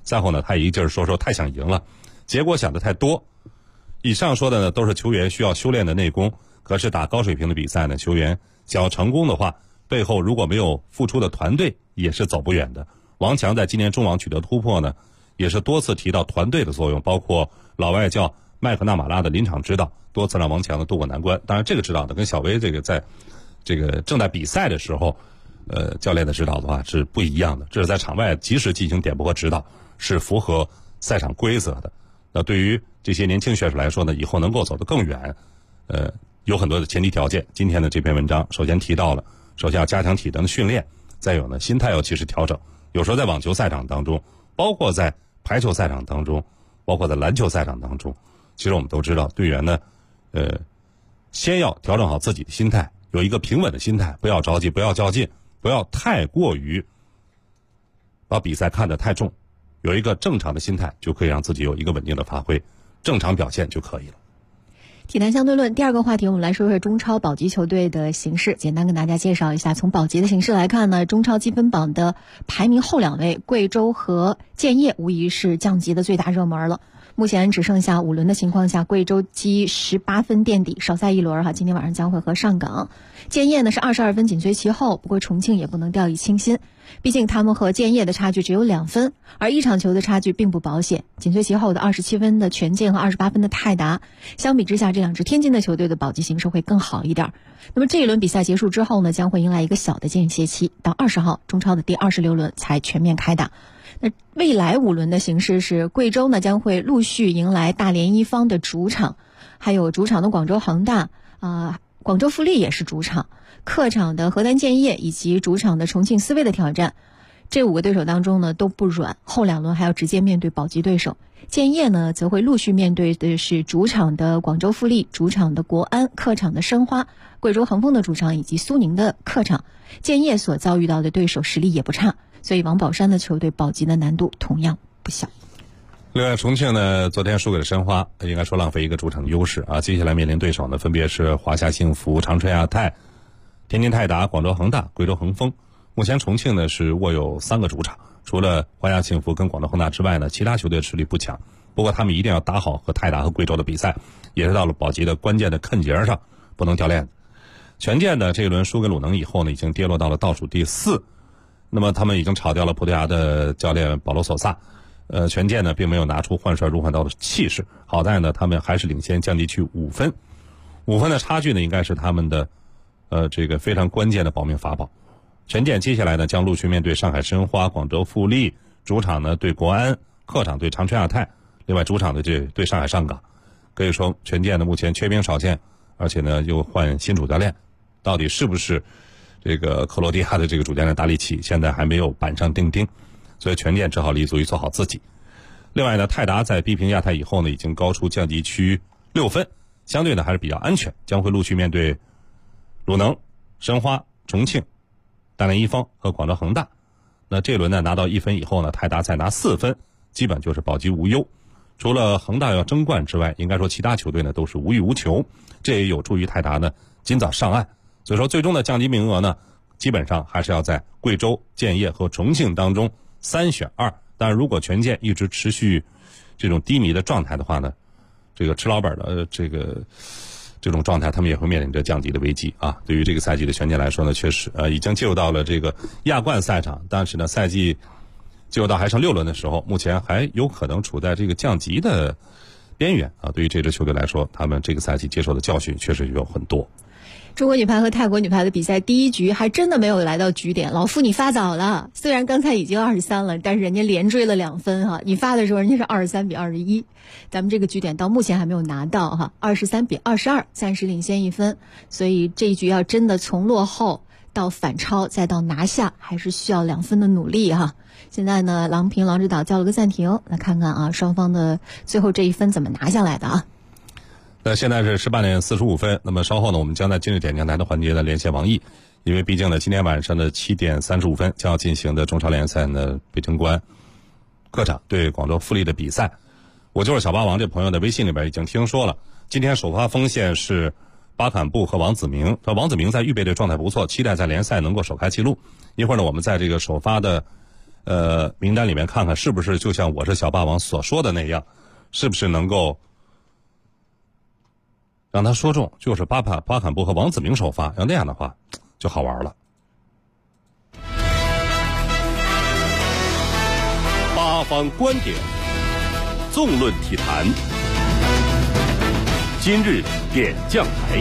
赛后呢，他一劲儿说太想赢了，结果想的太多。以上说的呢，都是球员需要修炼的内功。可是打高水平的比赛呢，球员想要成功的话，背后如果没有付出的团队，也是走不远的。王强在今年中网取得突破呢，也是多次提到团队的作用，包括老外教麦克纳马拉的临场指导，多次让王强呢渡过难关。当然，这个指导呢，跟小威这个在这个正在比赛的时候，教练的指导的话是不一样的。这是在场外及时进行点拨和指导，是符合赛场规则的。那对于这些年轻选手来说呢，以后能够走得更远，有很多的前提条件。今天的这篇文章首先提到了，首先要加强体能的训练，再有呢，心态要及时调整。有时候在网球赛场当中，包括在排球赛场当中，包括在篮球赛场当中，其实我们都知道，队员呢，先要调整好自己的心态，有一个平稳的心态，不要着急，不要较劲，不要太过于把比赛看得太重，有一个正常的心态，就可以让自己有一个稳定的发挥，正常表现就可以了。 体坛相对论第二个话题，我们来说说中超保级球队的形势，简单跟大家介绍一下。从保级的形势来看呢，中超积分榜的排名后2位贵州和建业无疑是降级的最大热门了。目前只剩下5轮的情况下，贵州积18分垫底，少赛1轮今天晚上将会和上港。建业呢是22分紧随其后，不过重庆也不能掉以轻心，毕竟他们和建业的差距只有2分，而1场球的差距并不保险。紧随其后的27分的权健和28分的泰达，相比之下，这2支天津的球队的保级形势会更好一点。那么这一轮比赛结束之后呢，将会迎来一个小的间歇期，到20号中超的第26轮才全面开打。那未来5轮的形势是，贵州呢将会陆续迎来大连一方的主场，还有主场的广州恒大广州富力也是主场，客场的河南建业以及主场的重庆斯威的挑战。这5个对手当中呢都不软，后2轮还要直接面对保级对手。建业呢则会陆续面对的是主场的广州富力、主场的国安、客场的申花、贵州恒丰的主场以及苏宁的客场。建业所遭遇到的对手实力也不差，所以王宝山的球队保级的难度同样不小。 另外，重庆呢昨天输给了申花，应该说浪费一个主场的优势啊。接下来面临对手呢分别是华夏幸福、长春亚泰、天津泰达、广州恒大、贵州恒丰。目前重庆呢是握有3个主场，除了华夏幸福跟广州恒大之外呢，其他球队实力不强。不过他们一定要打好和泰达和贵州的比赛，也是到了保级的关键的坎节上，不能掉链子。权健呢这一轮输给鲁能以后呢，已经跌落到了倒数第4。那么他们已经炒掉了葡萄牙的教练保罗索萨。权健呢并没有拿出换帅如换刀的气势，好在呢他们还是领先降级区5分，5分的差距呢应该是他们的这个非常关键的保命法宝。权健接下来呢将陆续面对上海申花、广州富力，主场呢对国安，客场对长春亚泰，另外主场的对上海上港。可以说权健呢目前缺兵少将，而且呢又换新主教练，到底是不是这个克罗地亚的这个主教练达里奇，现在还没有板上钉钉。所以权健只好立足于做好自己。另外呢，泰达在逼平亚泰以后呢，已经高出降级区6分，相对呢还是比较安全，将会陆续面对鲁能、申花、重庆、大连一方和广州恒大。那这轮呢拿到1分以后呢，泰达再拿4分，基本就是保级无忧。除了恒大要争冠之外，应该说其他球队呢都是无欲无求，这也有助于泰达呢尽早上岸。所以说最终的降级名额呢，基本上还是要在贵州、建业和重庆当中3选2。但是如果权健一直持续这种低迷的状态的话呢，这个吃老本的这种状态，他们也会面临着降级的危机啊。对于这个赛季的权健来说呢，确实已经进入到了这个亚冠赛场，但是呢赛季进入到还剩6轮的时候，目前还有可能处在这个降级的边缘啊。对于这支球队来说，他们这个赛季接受的教训确实有很多。 中国女排和泰国女排的比赛第1局还真的没有来到局点，老傅你发早了，虽然刚才已经23了，但是人家连追了2分哈，你发的时候人家是23比21，咱们这个局点到目前还没有拿到哈，23比22，暂时领先1分，所以这一局要真的从落后到反超再到拿下，还是需要2分的努力哈。现在呢，郎平郎指导叫了个暂停，来看看啊双方的最后这1分怎么拿下来的啊。 现在是18点45分，那么稍后呢，我们将在今日点将台的环节呢连线王毅，因为毕竟呢，今天晚上的7点35分将要进行的中超联赛呢，北京国安客场对广州富力的比赛，我就是小霸王这朋友的微信里边已经听说了，今天首发锋线是巴坎布和王子明，说王子明在预备队状态不错，期待在联赛能够首开纪录。一会儿呢，我们在这个首发的名单里面看看是不是就像我是小霸王所说的那样，是不是能够让他说中，就是巴坎布和王子明首发，要那样的话就好玩了。 八方观点，纵论体坛，今日点将台。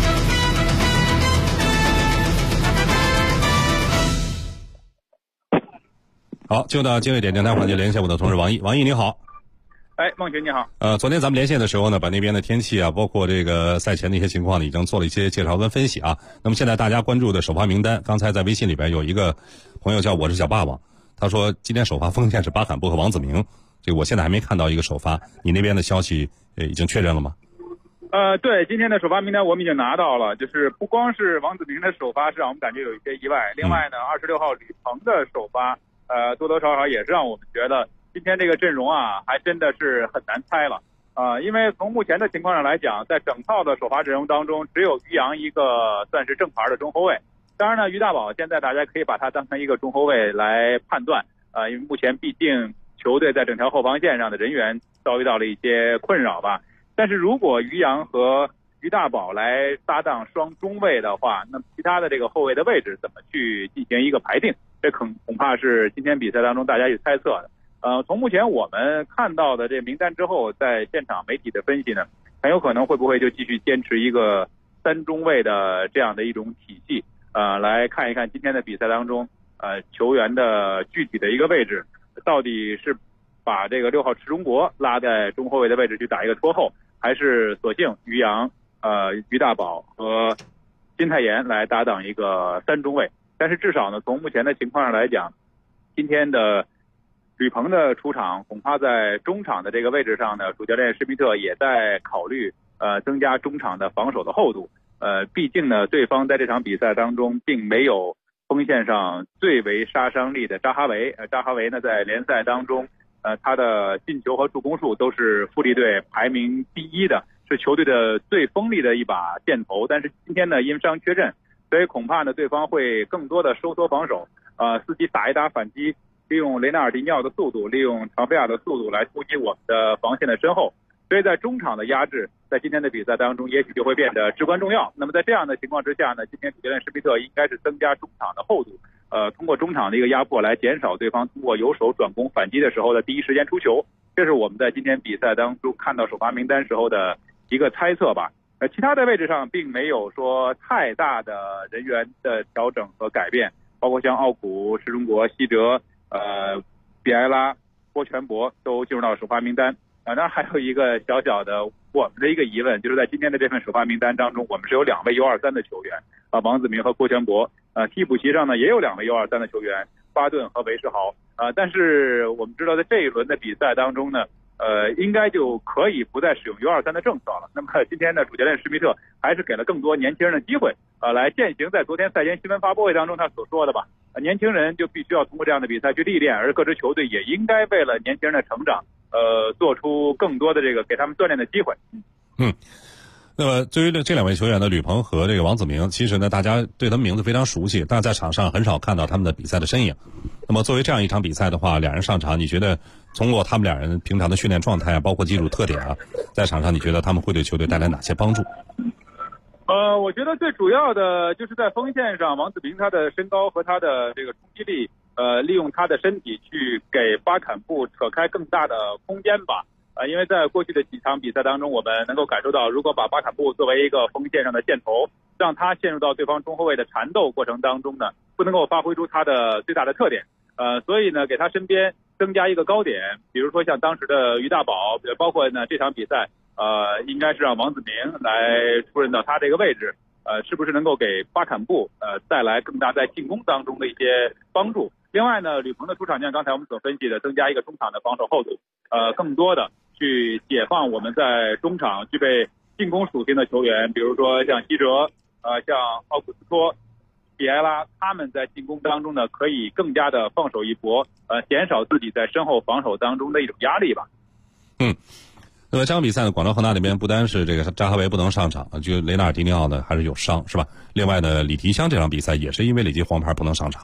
好，就到今日点将台环节，连线我的同事王毅。王毅你好。 孟群你好。 昨天咱们连线的时候呢，把那边的天气啊，包括这个赛前的一些情况呢，已经做了一些介绍跟分析啊。那么现在大家关注的首发名单，刚才在微信里边有一个朋友叫我是小霸王，他说今天首发锋线是巴坎布和王子明，这个我现在还没看到一个首发，你那边的消息已经确认了吗？ 对，今天的首发名单我们已经拿到了，就是不光是王子明的首发是让我们感觉有一些意外，另外呢，26号吕鹏的首发，多多少少也是让我们觉得今天这个阵容啊，还真的是很难猜了。因为从目前的情况上来讲，在整套的首发阵容当中，只有于洋一个算是正牌的中后卫。当然呢，于大宝现在大家可以把他当成一个中后卫来判断，因为目前毕竟球队在整条后防线上的人员遭遇到了一些困扰吧。但是如果于洋和于大宝来搭档双中卫的话，那么其他的这个后卫的位置怎么去进行一个排定，这恐怕是今天比赛当中大家去猜测的。从目前我们看到的这名单之后，在现场媒体的分析呢，很有可能会不会就继续坚持一个三中卫的这样的一种体系，来看一看今天的比赛当中，球员的具体的一个位置，到底是把这个6号池中国拉在中后卫的位置去打一个拖后，还是索性于洋、于大宝和金泰妍来搭档一个三中卫。但是至少呢，从目前的情况上来讲，今天的吕鹏的出场，恐怕在中场的这个位置上呢，主教练施密特也在考虑增加中场的防守的厚度。毕竟呢，对方在这场比赛当中并没有锋线上最为杀伤力的扎哈维。扎哈维呢，在联赛当中，他的进球和助攻数都是富力队排名第一的，是球队的最锋利的一把箭头。但是今天呢，因伤缺阵，所以恐怕呢，对方会更多的收缩防守，伺机打一打反击。利用雷纳尔迪尼奥的速度，利用长菲亚的速度来突击我们的防线的身后，所以在中场的压制，在今天的比赛当中，也许就会变得至关重要。那么在这样的情况之下呢，今天主教练施密特应该是增加中场的厚度，通过中场的一个压迫来减少对方通过由守转攻反击的时候的第一时间出球。这是我们在今天比赛当中看到首发名单时候的一个猜测吧。其他的位置上并没有说太大的人员的调整和改变，包括像奥古、石中国、西哲。比埃拉、郭全博都进入到首发名单。当然还有一个小小的我们的一个疑问，就是在今天的这份首发名单当中，我们是有2位 U23 的球员，王子明和郭全博。替补席上呢也有2位 U23 的球员，巴顿和韦世豪。但是我们知道在这一轮的比赛当中呢，应该就可以不再使用 U23 的政策了。那么今天呢，主教练施密特还是给了更多年轻人的机会，来践行在昨天赛前新闻发布会当中他所说的吧。年轻人就必须要通过这样的比赛去历练，而各支球队也应该为了年轻人的成长，做出更多的这个给他们锻炼的机会。 那么对于这2位球员的吕鹏和这个王子明，其实呢大家对他们名字非常熟悉，但在场上很少看到他们的比赛的身影。那么作为这样一场比赛的话，2人上场，你觉得通过他们2人平常的训练状态啊，包括技术特点啊，在场上你觉得他们会对球队带来哪些帮助？ 我觉得最主要的就是在锋线上，王子明他的身高和他的这个冲击力，利用他的身体去给巴坎布扯开更大的空间吧。因为在过去的几场比赛当中，我们能够感受到，如果把巴坎布作为一个锋线上的箭头，让他陷入到对方中后卫的缠斗过程当中呢，不能够发挥出他的最大的特点。所以呢，给他身边增加一个高点，比如说像当时的于大宝，包括呢这场比赛，应该是让王子明来出任到他这个位置，是不是能够给巴坎布带来更大在进攻当中的一些帮助？另外呢，吕鹏的出场，像刚才我们所分析的，增加一个中场的防守厚度，更多的去解放我们在中场具备进攻属性的球员，比如说像西哲，像奥古斯托、比埃拉，他们在进攻当中呢，可以更加的放手一搏，减少自己在身后防守当中的一种压力吧。 那么这场比赛呢，广州恒大那边不单是这个扎哈维不能上场，就雷纳尔迪尼奥呢还是有伤，是吧？另外呢，李提香这场比赛也是因为累积黄牌不能上场。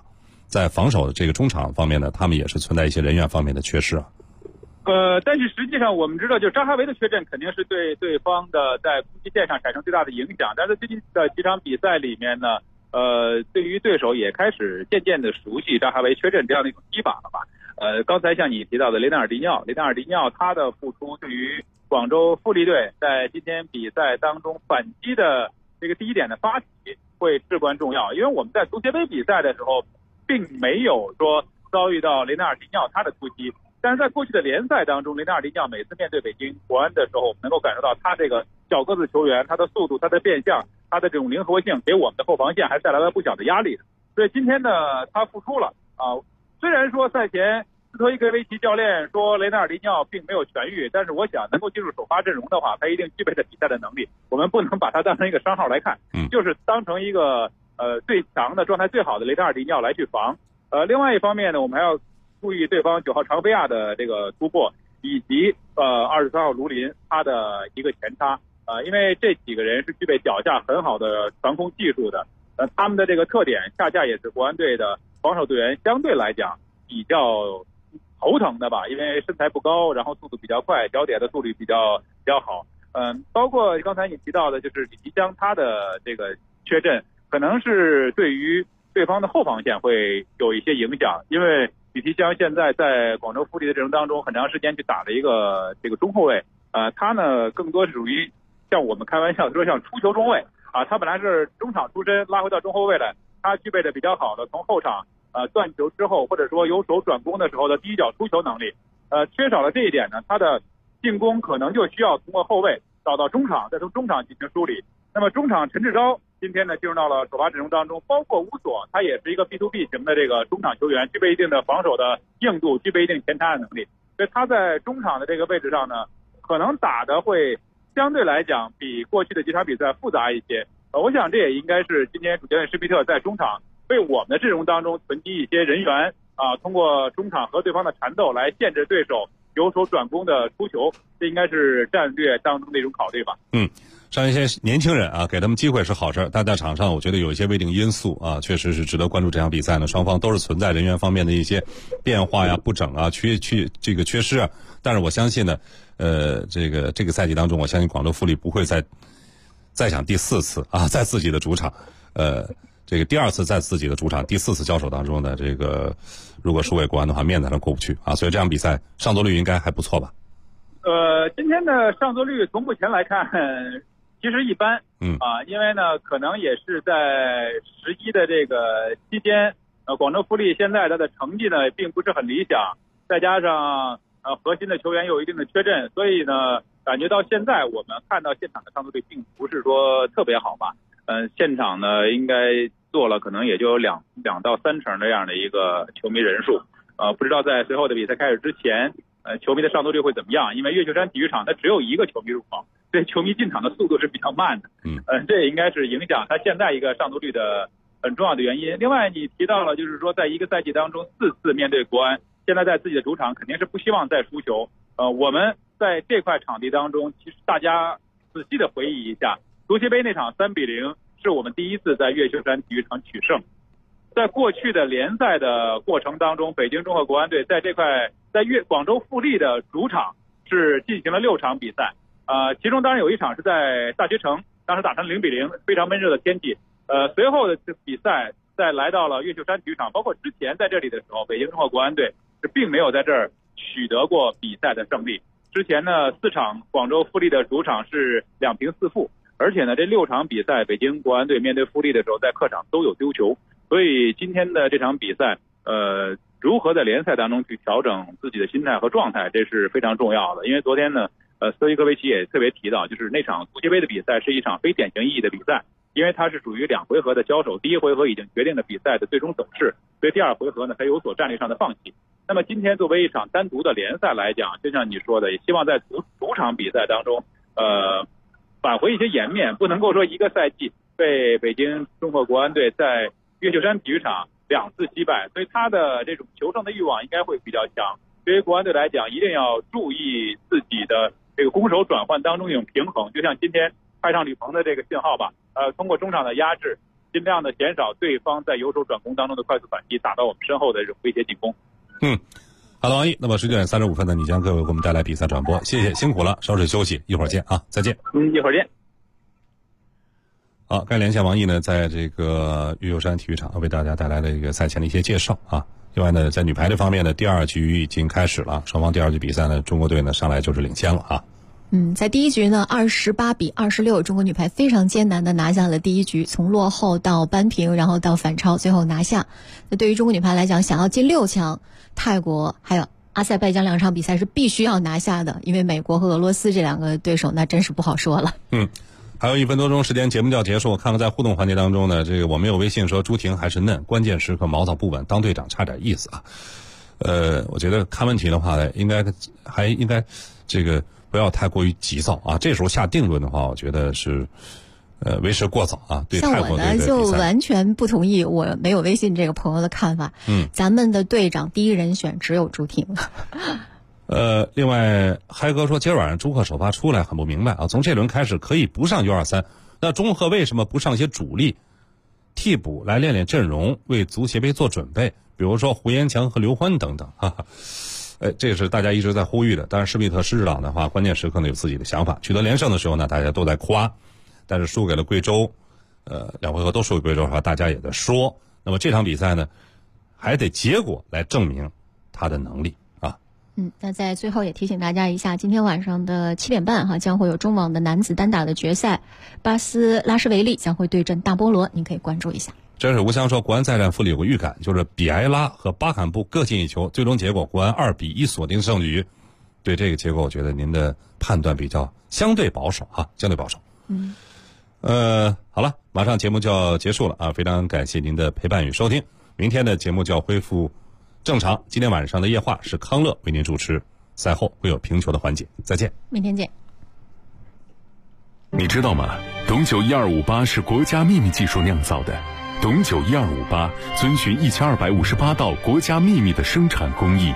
在防守的这个中场方面呢，他们也是存在一些人员方面的缺失啊。 但是实际上我们知道，就扎哈维的缺阵肯定是对对方的在攻击线上产生最大的影响。但是最近的几场比赛里面呢，对于对手也开始渐渐的熟悉扎哈维缺阵这样的一种踢法了吧。刚才像你提到的雷纳尔迪尼奥他的付出对于广州富力队在今天比赛当中反击的这个第一点的发起会至关重要，因为我们在足协杯比赛的时候并没有说遭遇到雷纳尔迪尼奥他的突击。但是在过去的联赛当中，雷纳尔迪尼奥每次面对北京国安的时候，我们能够感受到他这个小个子球员，他的速度，他的变向，他的这种灵活性，给我们的后防线还带来了不小的压力。所以今天呢，他复出了啊。虽然说赛前斯托伊格维奇教练说雷纳尔迪尼奥并没有痊愈，但是我想能够进入首发阵容的话，他一定具备着比赛的能力。我们不能把他当成一个伤号来看，就是当成一个最强的状态最好的雷纳尔迪尼奥来去防。另外一方面呢，我们还要注意对方9号长菲亚的这个突破，以及23号卢林他的一个前插，因为这几个人是具备脚下很好的传控技术的，他们的这个特点恰恰也是国安队的防守队员相对来讲比较头疼的吧，因为身材不高，然后速度比较快，脚底的速率比较好。包括刚才你提到的，就是李吉江他的这个缺阵，可能是对于对方的后防线会有一些影响，因为李吉江现在在广州富力的阵容当中很长时间去打了一个这个中后卫，他呢更多是属于像我们开玩笑的说像出球中卫啊，他本来是中场出身拉回到中后卫来，他具备着比较好的从后场断球之后或者说由守转攻的时候的第一脚出球能力，缺少了这一点呢，他的进攻可能就需要通过后卫找到中场，再从中场进行梳理。那么中场陈志钊今天呢进入到了首发阵容当中，包括乌索，他也是一个 B2B 型的这个中场球员，具备一定的防守的硬度，具备一定前插的能力，所以他在中场的这个位置上呢，可能打的会相对来讲比过去的几场比赛复杂一些。我想这也应该是今天主教练施皮特在中场为我们的阵容当中囤积一些人员通过中场和对方的缠斗来限制对手由守转攻的出球，这应该是战略当中的一种考虑吧。 上一些年轻人给他们机会是好事，但在场上我觉得有一些未定因素确实是值得关注。这场比赛呢，双方都是存在人员方面的一些变化呀、不整缺失啊。但是我相信呢，这个赛季当中，我相信广州富力不会再想第4次在自己的主场，这个第2次在自己的主场，第4次交手当中呢，这个如果输给国安的话，面子上过不去所以这场比赛上座率应该还不错吧？ 今天的上座率从目前来看其实一般，因为呢可能也是在11的这个期间，广州富力现在它的成绩呢并不是很理想，再加上核心的球员有一定的缺阵，所以呢感觉到现在我们看到现场的上座率并不是说特别好吧。现场呢应该做了可能也就有2到3成这样的一个球迷人数，不知道在随后的比赛开始之前球迷的上座率会怎么样，因为越秀山体育场它只有1个球迷入场，所以球迷进场的速度是比较慢的。这也应该是影响它现在一个上座率的很重要的原因。另外你提到了就是说在一个赛季当中4次面对国安，现在在自己的主场肯定是不希望再输球。我们在这块场地当中，其实大家仔细的回忆一下，足协杯那场3-0是我们第一次在越秀山体育场取胜。在过去的联赛的过程当中，北京中赫国安队在这块在广州富力的主场是进行了6场比赛，其中当然有一场是在大学城，当时打成0-0，非常闷热的天气。随后的比赛再来到了越秀山体育场，包括之前在这里的时候，北京中赫国安队是并没有在这儿取得过比赛的胜利。之前呢4场广州富力的主场是2平4负，而且呢这6场比赛北京国安队面对富力的时候在客场都有丢球，所以今天的这场比赛如何在联赛当中去调整自己的心态和状态，这是非常重要的。因为昨天呢斯托伊科维奇也特别提到，就是那场足协杯的比赛是一场非典型意义的比赛，因为它是属于2回合的交手，第1回合已经决定了比赛的最终走势，所以第2回合呢才有所战略上的放弃。那么今天作为一场单独的联赛来讲，就像你说的，也希望在主场比赛当中挽回一些颜面，不能够说一个赛季被北京中赫国安队在越秀山体育场2次击败，所以他的这种求胜的欲望应该会比较强。对于国安队来讲，一定要注意自己的这个攻守转换当中一种平衡，就像今天派上吕鹏的这个信号吧，通过中场的压制， 尽量的减少对方在由守转攻当中的快速反击，打到我们身后的这种威胁进攻。 好的，王毅，那么19点35分呢，你将各位给我们带来比赛转播，谢谢，辛苦了，稍事休息，一会儿见啊，再见。 一会儿见。 好，该连线王毅呢，在这个玉秀山体育场为大家带来了一个赛前的一些介绍啊。另外呢，在女排这方面呢，第2局已经开始了，双方第2局比赛呢，中国队呢上来就是领先了啊。 在第1局呢，28比26，中国女排非常艰难的拿下了第1局，从落后到扳平，然后到反超，最后拿下。那对于中国女排来讲，想要进6强，泰国还有阿塞拜疆2场比赛是必须要拿下的，因为美国和俄罗斯这2个对手那真是不好说了。 还有1分多钟时间，节目就要结束。我看看在互动环节当中呢，这个我们有微信说朱婷还是嫩，关键时刻毛躁不稳，当队长差点意思啊。我觉得看问题的话呢，应该这个不要太过于急躁啊。这时候下定论的话，我觉得是为时过早啊。对泰国队的比赛， 像我呢就完全不同意我没有微信这个朋友的看法。咱们的队长第一人选只有朱婷。 另外，嗨哥说今儿晚上朱贺首发出来很不明白啊，从这轮开始可以不上U23，那中贺为什么不上些主力替补来练练阵容，为足协杯做准备？比如说胡延强和刘欢等等，哈哈。这是大家一直在呼吁的。当然，施密特施指导的话，关键时刻呢有自己的想法。取得连胜的时候呢，大家都在夸，但是输给了贵州，2回合都输给贵州的话，大家也在说。那么这场比赛呢，还得结果来证明他的能力。 那在最后也提醒大家一下，今天晚上的7点半将会有中网的男子单打的决赛，巴斯拉什维利将会对阵大波罗，您可以关注一下。 这是吴香说，国安再战负里有个预感，就是比埃拉和巴坎布各进1球，最终结果国安2比1锁定胜局。对这个结果，我觉得您的判断比较相对保守啊，相对保守。好了，马上节目就要结束了啊，非常感谢您的陪伴与收听。明天的节目就要恢复正常，今天晚上的夜话是康乐为您主持，赛后会有评球的环节，再见， 明天见。 你知道吗？董酒1258是国家秘密技术酿造的，董酒1258遵循1258道国家秘密的生产工艺，